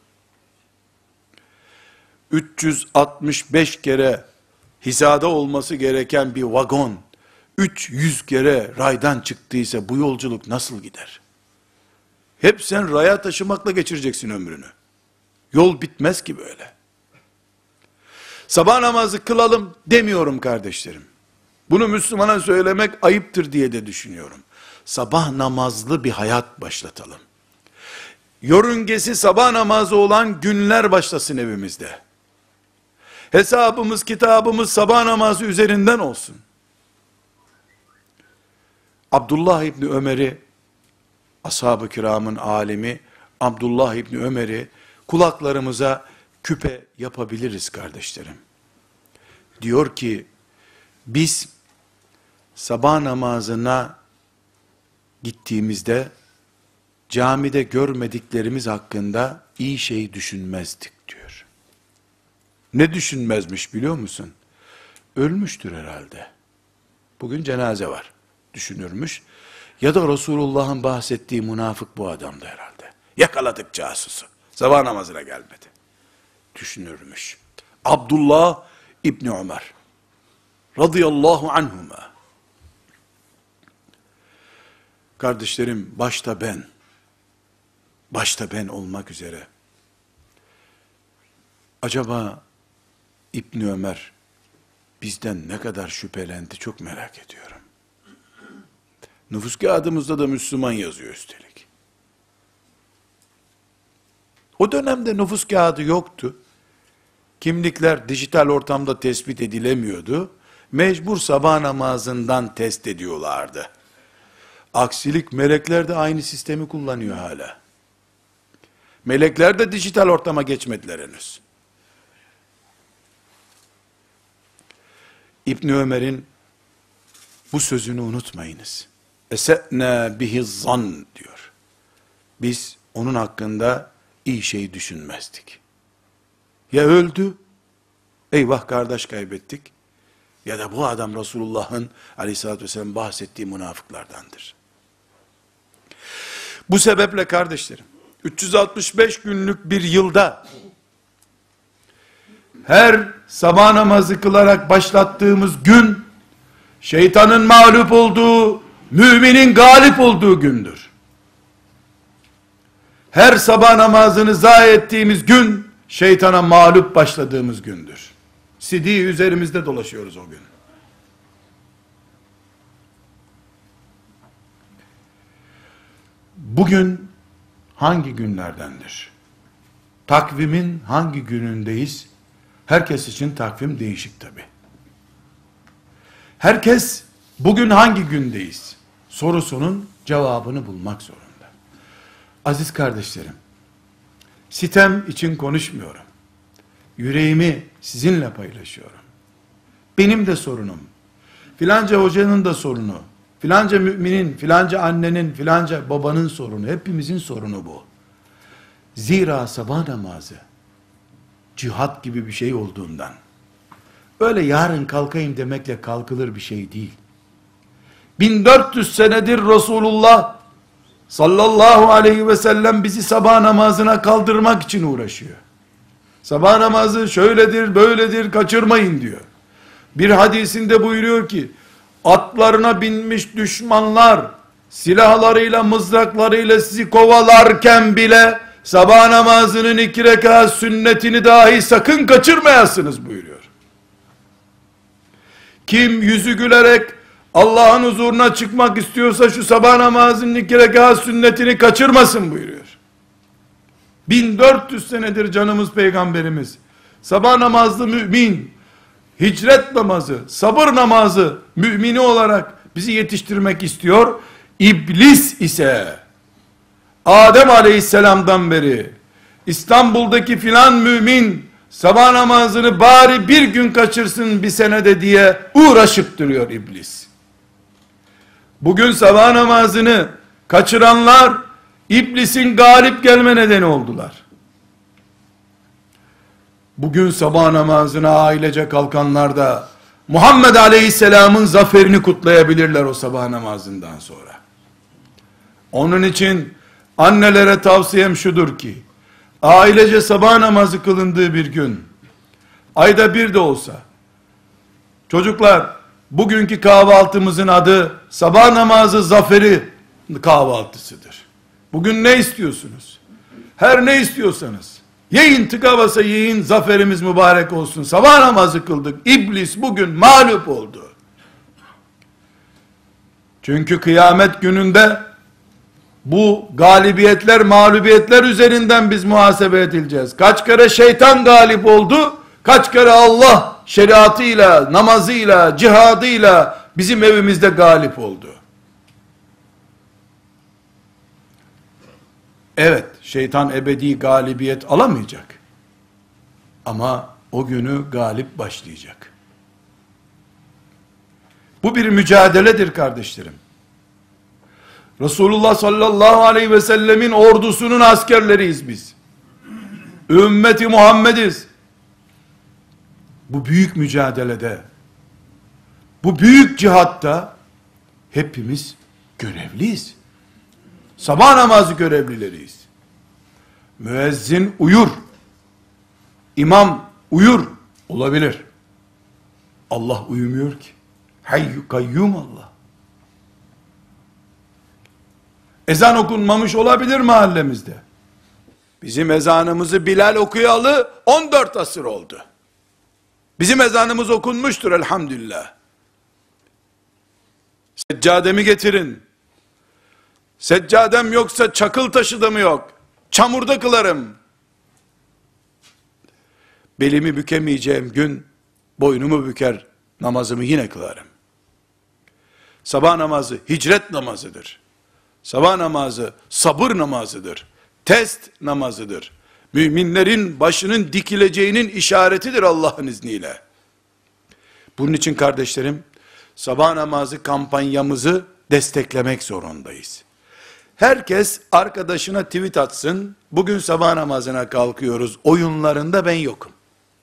365 kere hizada olması gereken bir vagon 300 kere raydan çıktıysa bu yolculuk nasıl gider? Hep sen raya taşımakla geçireceksin ömrünü. Yol bitmez ki böyle. Sabah namazı kılalım demiyorum kardeşlerim. Bunu Müslümana söylemek ayıptır diye de düşünüyorum. Sabah namazlı bir hayat başlatalım. Yörüngesi sabah namazı olan günler başlasın evimizde. Hesabımız, kitabımız sabah namazı üzerinden olsun. Abdullah İbni Ömer'i, ashab-ı kiramın alimi Abdullah İbni Ömer'i kulaklarımıza küpe yapabiliriz kardeşlerim. Diyor ki, biz sabah namazına gittiğimizde camide görmediklerimiz hakkında iyi şey düşünmezdik diyor. Ne düşünmezmiş biliyor musun? Ölmüştür herhalde. Bugün cenaze var. Düşünürmüş. Ya da Resulullah'ın bahsettiği münafık bu adamdı herhalde. Yakaladık casusu. Sabah namazına gelmedi. Düşünürmüş. Abdullah İbni Ömer radıyallahu anhuma. Kardeşlerim, başta ben olmak üzere, acaba İbni Ömer bizden ne kadar şüphelendi çok merak ediyorum. Nüfus kağıdımızda da Müslüman yazıyor üstelik. O dönemde nüfus kağıdı yoktu. Kimlikler dijital ortamda tespit edilemiyordu. Mecbur sabah namazından test ediyorlardı. Aksilik, melekler de aynı sistemi kullanıyor hala. Melekler de dijital ortama geçmediler henüz. İbni Ömer'in bu sözünü unutmayınız. Ese'nâ bihizzan diyor. Biz onun hakkında iyi şey düşünmezdik. Ya öldü, eyvah kardeş kaybettik, ya da bu adam Resulullah'ın aleyhissalatü vesselam bahsettiği münafıklardandır. Bu sebeple kardeşlerim, 365 günlük bir yılda, her sabah namazı kılarak başlattığımız gün, şeytanın mağlup olduğu, müminin galip olduğu gündür. Her sabah namazını zayi ettiğimiz gün, şeytana mağlup başladığımız gündür. Sidiği üzerimizde dolaşıyoruz o gün. Bugün hangi günlerdendir? Takvimin hangi günündeyiz? Herkes için takvim değişik tabi. Herkes bugün hangi gündeyiz sorusunun cevabını bulmak zorunda. Aziz kardeşlerim, sitem için konuşmuyorum. Yüreğimi sizinle paylaşıyorum. Benim de sorunum, filanca hocanın da sorunu, filanca müminin, filanca annenin, filanca babanın sorunu, hepimizin sorunu bu. Zira sabah namazı, cihat gibi bir şey olduğundan, öyle yarın kalkayım demekle kalkılır bir şey değil. 1400 senedir Resulullah sallallahu aleyhi ve sellem bizi sabah namazına kaldırmak için uğraşıyor. Sabah namazı şöyledir, böyledir, kaçırmayın diyor. Bir hadisinde buyuruyor ki, atlarına binmiş düşmanlar, silahlarıyla, mızraklarıyla sizi kovalarken bile, sabah namazının 2 rekat sünnetini dahi sakın kaçırmayasınız buyuruyor. Kim yüzü gülerek, Allah'ın huzuruna çıkmak istiyorsa, şu sabah namazının 2 rekat sünnetini kaçırmasın buyuruyor. 1400 senedir canımız peygamberimiz, sabah namazlı mümin, hicret namazı, sabır namazı mümini olarak bizi yetiştirmek istiyor. İblis ise Adem aleyhisselamdan beri İstanbul'daki filan mümin sabah namazını bari bir gün kaçırsın bir senede diye uğraşıp duruyor iblis. Bugün sabah namazını kaçıranlar iblisin galip gelme nedeni oldular. Bugün sabah namazına ailece kalkanlar da Muhammed Aleyhisselam'ın zaferini kutlayabilirler o sabah namazından sonra. Onun için annelere tavsiyem şudur ki, ailece sabah namazı kılındığı bir gün, ayda bir de olsa, çocuklar, bugünkü kahvaltımızın adı sabah namazı zaferi kahvaltısıdır. Bugün ne istiyorsunuz? Her ne istiyorsanız, yiyin, tıka basa yiyin, zaferimiz mübarek olsun. Sabah namazı kıldık. İblis bugün mağlup oldu. Çünkü kıyamet gününde bu galibiyetler, mağlubiyetler üzerinden biz muhasebe edileceğiz. Kaç kere şeytan galip oldu, kaç kere Allah şeriatıyla, namazıyla, cihadıyla bizim evimizde galip oldu. Evet, şeytan ebedi galibiyet alamayacak. Ama o günü galip başlayacak. Bu bir mücadeledir kardeşlerim. Resulullah sallallahu aleyhi ve sellemin ordusunun askerleriyiz biz. Ümmeti Muhammediz. Bu büyük mücadelede, bu büyük cihatta hepimiz görevliyiz. Sabah namazı görevlileriyiz. Müezzin uyur, İmam uyur, olabilir. Allah uyumuyor ki. Hayyu kayyum Allah. Ezan okunmamış olabilir mahallemizde. Bizim ezanımızı Bilal okuyalı 14 asır oldu. Bizim ezanımız okunmuştur elhamdülillah. Seccademi getirin. Seccadem yoksa çakıl taşı da mı yok? Çamurda kılarım. Belimi bükemeyeceğim gün boynumu büker, namazımı yine kılarım. Sabah namazı hicret namazıdır. Sabah namazı sabır namazıdır. Test namazıdır. Müminlerin başının dikileceğinin işaretidir Allah'ın izniyle. Bunun için kardeşlerim, sabah namazı kampanyamızı desteklemek zorundayız. Herkes arkadaşına tweet atsın, bugün sabah namazına kalkıyoruz oyunlarında ben yokum.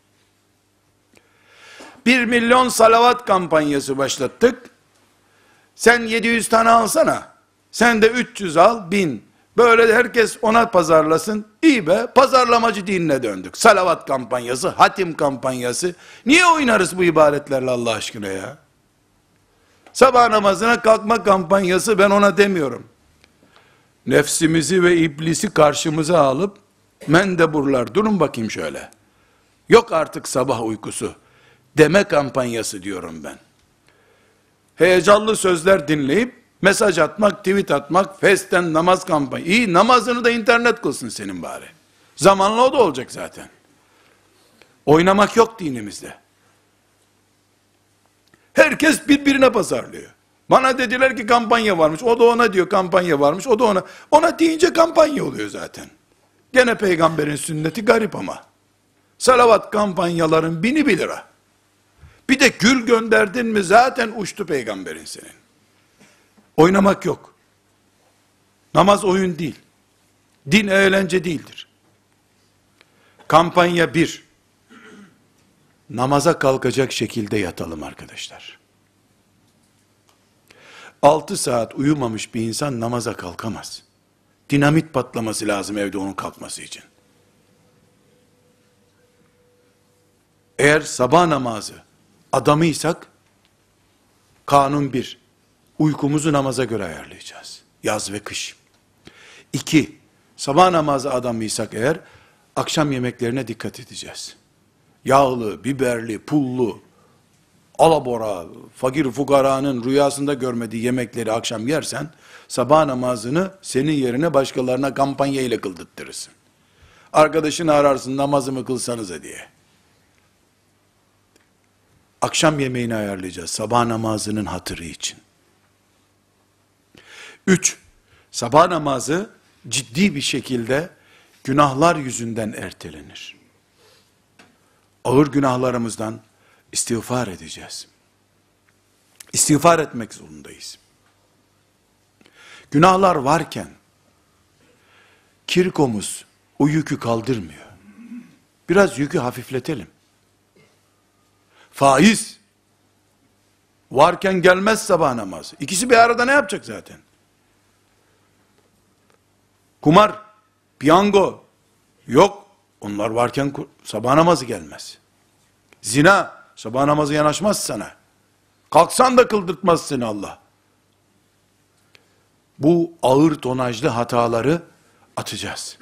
1 milyon salavat kampanyası başlattık. Sen 700 tane alsana. Sen de 300 al, 1000. Böyle herkes ona pazarlasın. İyi be, pazarlamacı dinine döndük. Salavat kampanyası, hatim kampanyası. Niye oynarız bu ibaretlerle Allah aşkına ya? Sabah namazına kalkma kampanyası, ben ona demiyorum. Nefsimizi ve iblisi karşımıza alıp, mendeburlar durun bakayım şöyle. Yok artık sabah uykusu deme kampanyası diyorum ben. Heyecanlı sözler dinleyip, mesaj atmak, tweet atmak, festen namaz kampanyası. İyi, namazını da internet kılsın senin bari. Zamanla o da olacak zaten. Oynamak yok dinimizde. Herkes birbirine pazarlıyor. Bana dediler ki kampanya varmış. O da ona diyor kampanya varmış. O da ona. Ona deyince kampanya oluyor zaten. Gene peygamberin sünneti garip ama. Salavat kampanyaların 1000'i 1 lira. Bir de gül gönderdin mi zaten uçtu peygamberin senin. Oynamak yok. Namaz oyun değil. Din eğlence değildir. Kampanya 1. Namaza kalkacak şekilde yatalım arkadaşlar. 6 saat uyumamış bir insan namaza kalkamaz. Dinamit patlaması lazım evde onun kalkması için. Eğer sabah namazı adamıysak, kanun 1, uykumuzu namaza göre ayarlayacağız. Yaz ve kış. 2, sabah namazı adamıysak eğer, akşam yemeklerine dikkat edeceğiz. Yağlı, biberli, pullu, alabora, fakir fukaranın rüyasında görmediği yemekleri akşam yersen, sabah namazını senin yerine başkalarına kampanya ile kıldırtırsın. Arkadaşını ararsın namazımı kılsanıza diye. Akşam yemeğini ayarlayacağız sabah namazının hatırı için. 3, sabah namazı ciddi bir şekilde günahlar yüzünden ertelenir. Ağır günahlarımızdan istiğfar edeceğiz. İstiğfar etmek zorundayız. Günahlar varken kirkomuz o yükü kaldırmıyor. Biraz yükü hafifletelim. Faiz varken gelmez sabah namazı. İkisi bir arada ne yapacak zaten? Kumar, piyango yok. Onlar varken sabah namazı gelmez. Zina, sabah namazı yanaşmaz sana. Kalksan da kıldırtmaz seni Allah. Bu ağır tonajlı hataları atacağız.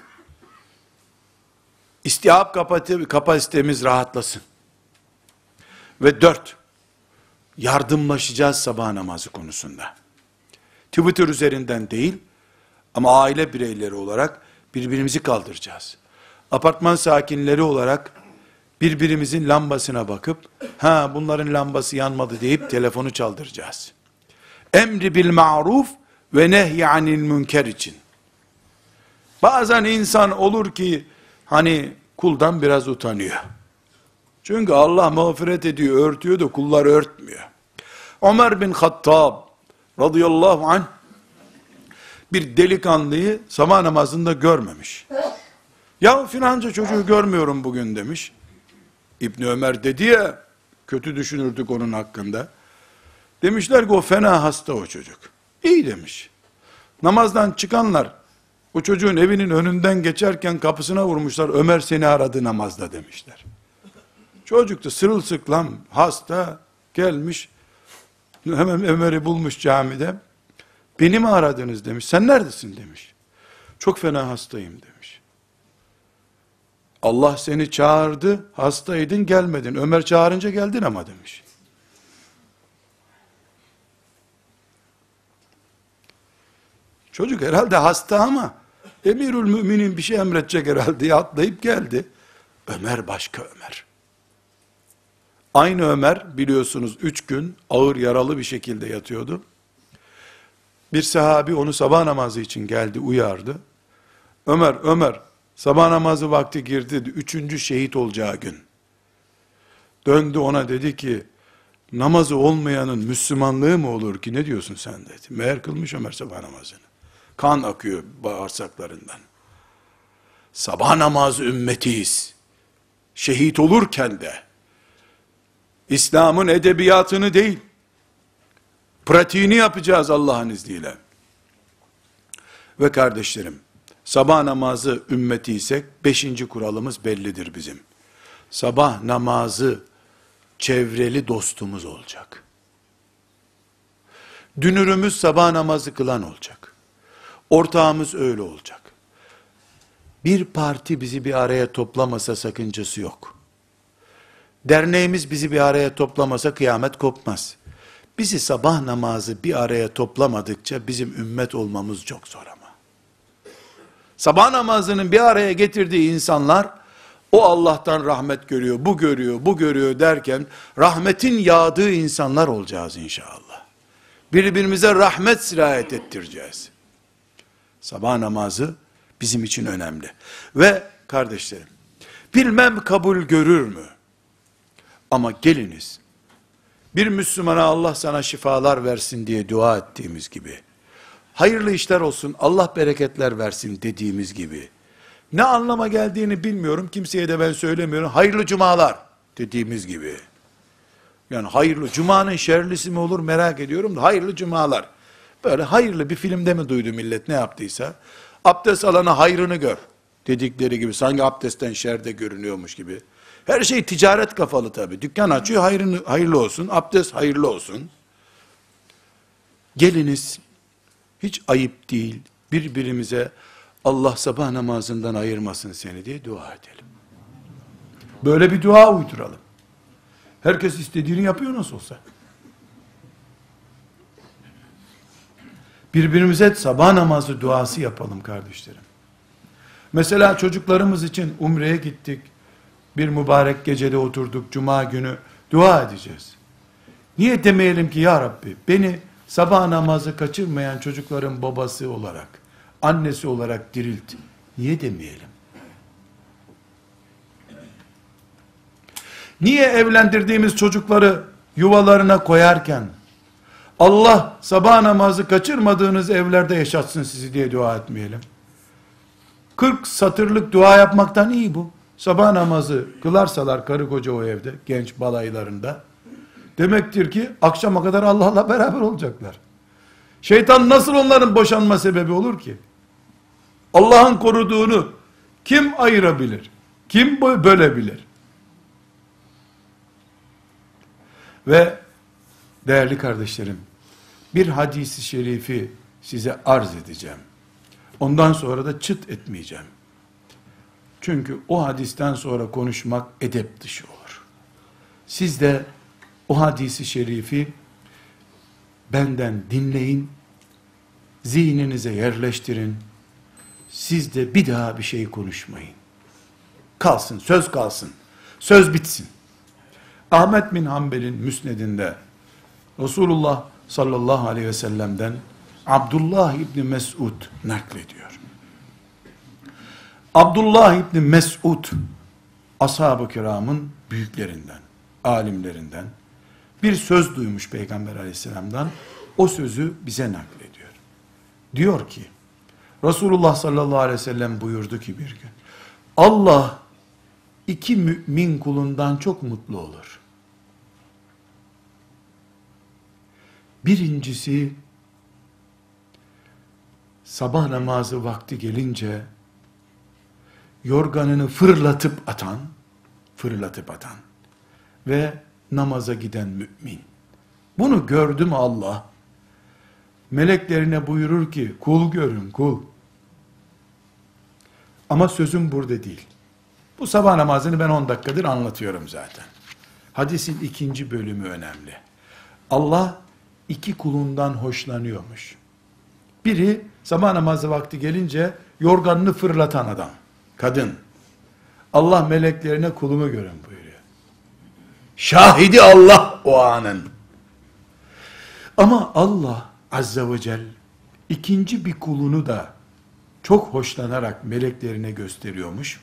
İstihap kapasitemiz rahatlasın. Ve 4, yardımlaşacağız sabah namazı konusunda. Twitter üzerinden değil, ama aile bireyleri olarak birbirimizi kaldıracağız. Apartman sakinleri olarak birbirimizin lambasına bakıp, bunların lambası yanmadı deyip telefonu çaldıracağız. Emri bil ma'ruf ve nehy anil münker için. Bazen insan olur ki, kuldan biraz utanıyor. Çünkü Allah mağfiret ediyor, örtüyor da kullar örtmüyor. Ömer bin Hattab radıyallahu anh bir delikanlıyı sabah namazında görmemiş. Ya filanca çocuğu görmüyorum bugün demiş. İbni Ömer dedi ya, kötü düşünürdük onun hakkında. Demişler ki o fena hasta o çocuk. İyi demiş. Namazdan çıkanlar o çocuğun evinin önünden geçerken kapısına vurmuşlar. Ömer seni aradı namazda demişler. Çocuk da sırılsıklam hasta gelmiş. Hemen Ömer'i bulmuş camide. Beni mi aradınız demiş. Sen neredesin demiş. Çok fena hastayım demiş. Allah seni çağırdı, hastaydın gelmedin. Ömer çağırınca geldin ama demiş. Çocuk herhalde hasta ama Emirül Müminin bir şey emredecek herhalde diye atlayıp geldi. Ömer başka Ömer. Aynı Ömer biliyorsunuz 3 gün ağır yaralı bir şekilde yatıyordu. Bir sahabi onu sabah namazı için geldi, uyardı. Ömer, sabah namazı vakti girdi, 3. şehit olacağı gün. Döndü ona dedi ki, namazı olmayanın Müslümanlığı mı olur ki, ne diyorsun sen dedi. Meğer kılmış Ömer sabah namazını. Kan akıyor bağırsaklarından. Sabah namazı ümmetiyiz. Şehit olurken de, İslam'ın edebiyatını değil, pratiğini yapacağız Allah'ın izniyle. Ve kardeşlerim, sabah namazı ümmetiysek 5. kuralımız bellidir bizim. Sabah namazı çevreli dostumuz olacak. Dünürümüz sabah namazı kılan olacak. Ortağımız öyle olacak. Bir parti bizi bir araya toplamasa sakıncası yok. Derneğimiz bizi bir araya toplamasa kıyamet kopmaz. Bizi sabah namazı bir araya toplamadıkça bizim ümmet olmamız çok zor ama. Sabah namazının bir araya getirdiği insanlar, o Allah'tan rahmet görüyor, bu görüyor, bu görüyor derken, rahmetin yağdığı insanlar olacağız inşallah. Birbirimize rahmet sirayet ettireceğiz. Sabah namazı bizim için önemli. Ve kardeşlerim, bilmem kabul görür mü? Ama geliniz, bir Müslümana Allah sana şifalar versin diye dua ettiğimiz gibi, hayırlı işler olsun, Allah bereketler versin dediğimiz gibi, ne anlama geldiğini bilmiyorum, kimseye de ben söylemiyorum, hayırlı cumalar dediğimiz gibi, yani hayırlı, cumanın şerlisi mi olur merak ediyorum da, hayırlı cumalar, böyle hayırlı bir filmde mi duydu millet ne yaptıysa, abdest alana hayrını gör dedikleri gibi, sanki abdestten şerde görünüyormuş gibi, her şey ticaret kafalı tabi, dükkan açıyor, hayırlı olsun, abdest hayırlı olsun, geliniz, hiç ayıp değil, birbirimize, Allah sabah namazından ayırmasın seni diye dua edelim. Böyle bir dua uyduralım. Herkes istediğini yapıyor nasıl olsa. Birbirimize sabah namazı duası yapalım kardeşlerim. Mesela çocuklarımız için umreye gittik. Bir mübarek gecede oturduk, cuma günü dua edeceğiz. Niye demeyelim ki ya Rabbi beni sabah namazı kaçırmayan çocukların babası olarak, annesi olarak dirilt. Niye demeyelim? Niye evlendirdiğimiz çocukları yuvalarına koyarken, Allah sabah namazı kaçırmadığınız evlerde yaşatsın sizi diye dua etmeyelim? 40 satırlık dua yapmaktan iyi bu. Sabah namazı kılarsalar karı koca o evde, genç balaylarında, demektir ki akşama kadar Allah'la beraber olacaklar. Şeytan nasıl onların boşanma sebebi olur ki? Allah'ın koruduğunu kim ayırabilir? Kim bölebilir? Ve değerli kardeşlerim, bir hadisi şerifi size arz edeceğim. Ondan sonra da çıt etmeyeceğim. Çünkü o hadisten sonra konuşmak edep dışı olur. Siz de o hadisi şerifi benden dinleyin, zihninize yerleştirin, siz de bir daha bir şey konuşmayın. Kalsın, söz kalsın, söz bitsin. Ahmet bin Hanbel'in müsnedinde Resulullah sallallahu aleyhi ve sellem'den Abdullah İbni Mes'ud naklediyor. Abdullah İbni Mes'ud ashab-ı kiramın büyüklerinden, alimlerinden bir söz duymuş Peygamber aleyhisselamdan, o sözü bize naklediyor. Diyor ki, Resulullah sallallahu aleyhi ve sellem buyurdu ki bir gün, Allah iki mümin kulundan çok mutlu olur. Birincisi, sabah namazı vakti gelince, yorganını fırlatıp atan ve namaza giden mümin. Bunu gördü mü Allah, meleklerine buyurur ki, kul görün, kul. Ama sözüm burada değil. Bu sabah namazını ben 10 dakikadır anlatıyorum zaten. Hadisin 2. bölümü önemli. Allah iki kulundan hoşlanıyormuş. Biri sabah namazı vakti gelince yorganını fırlatan adam, kadın. Allah meleklerine kulumu görün buyuruyor. Şahidi Allah o anın. Ama Allah azze ve celle ikinci bir kulunu da çok hoşlanarak meleklerine gösteriyormuş.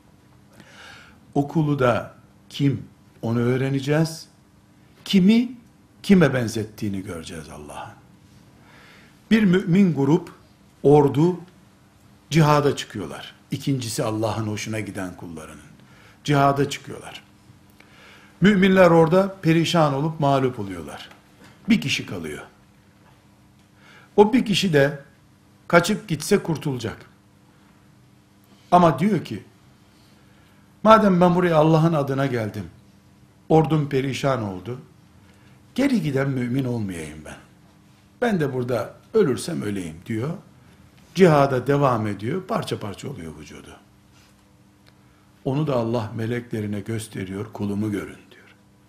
O kulu da kim? Onu öğreneceğiz. Kimi kime benzettiğini göreceğiz Allah'ın. Bir mümin grup, ordu cihada çıkıyorlar. İkincisi Allah'ın hoşuna giden kullarının. Cihada çıkıyorlar. Müminler orada perişan olup mağlup oluyorlar. Bir kişi kalıyor. O bir kişi de kaçıp gitse kurtulacak. Ama diyor ki, madem ben buraya Allah'ın adına geldim, ordum perişan oldu, geri giden mümin olmayayım ben. Ben de burada ölürsem öleyim diyor. Cihada devam ediyor, parça parça oluyor vücudu. Onu da Allah meleklerine gösteriyor, kulumu görün diyor.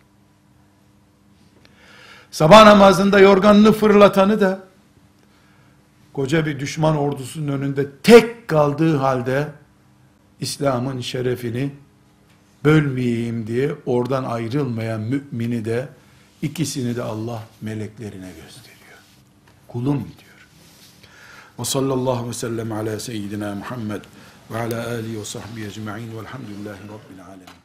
Sabah namazında yorganını fırlatanı da, koca bir düşman ordusunun önünde tek kaldığı halde, İslam'ın şerefini bölmeyeyim diye oradan ayrılmayan mümini de, ikisini de Allah meleklerine gösteriyor. kulum diyor. Ve sallallahu ve sellem ala seyyidina Muhammed ve ala alihi ve sahbihi ecma'in velhamdülillahi rabbil alemin.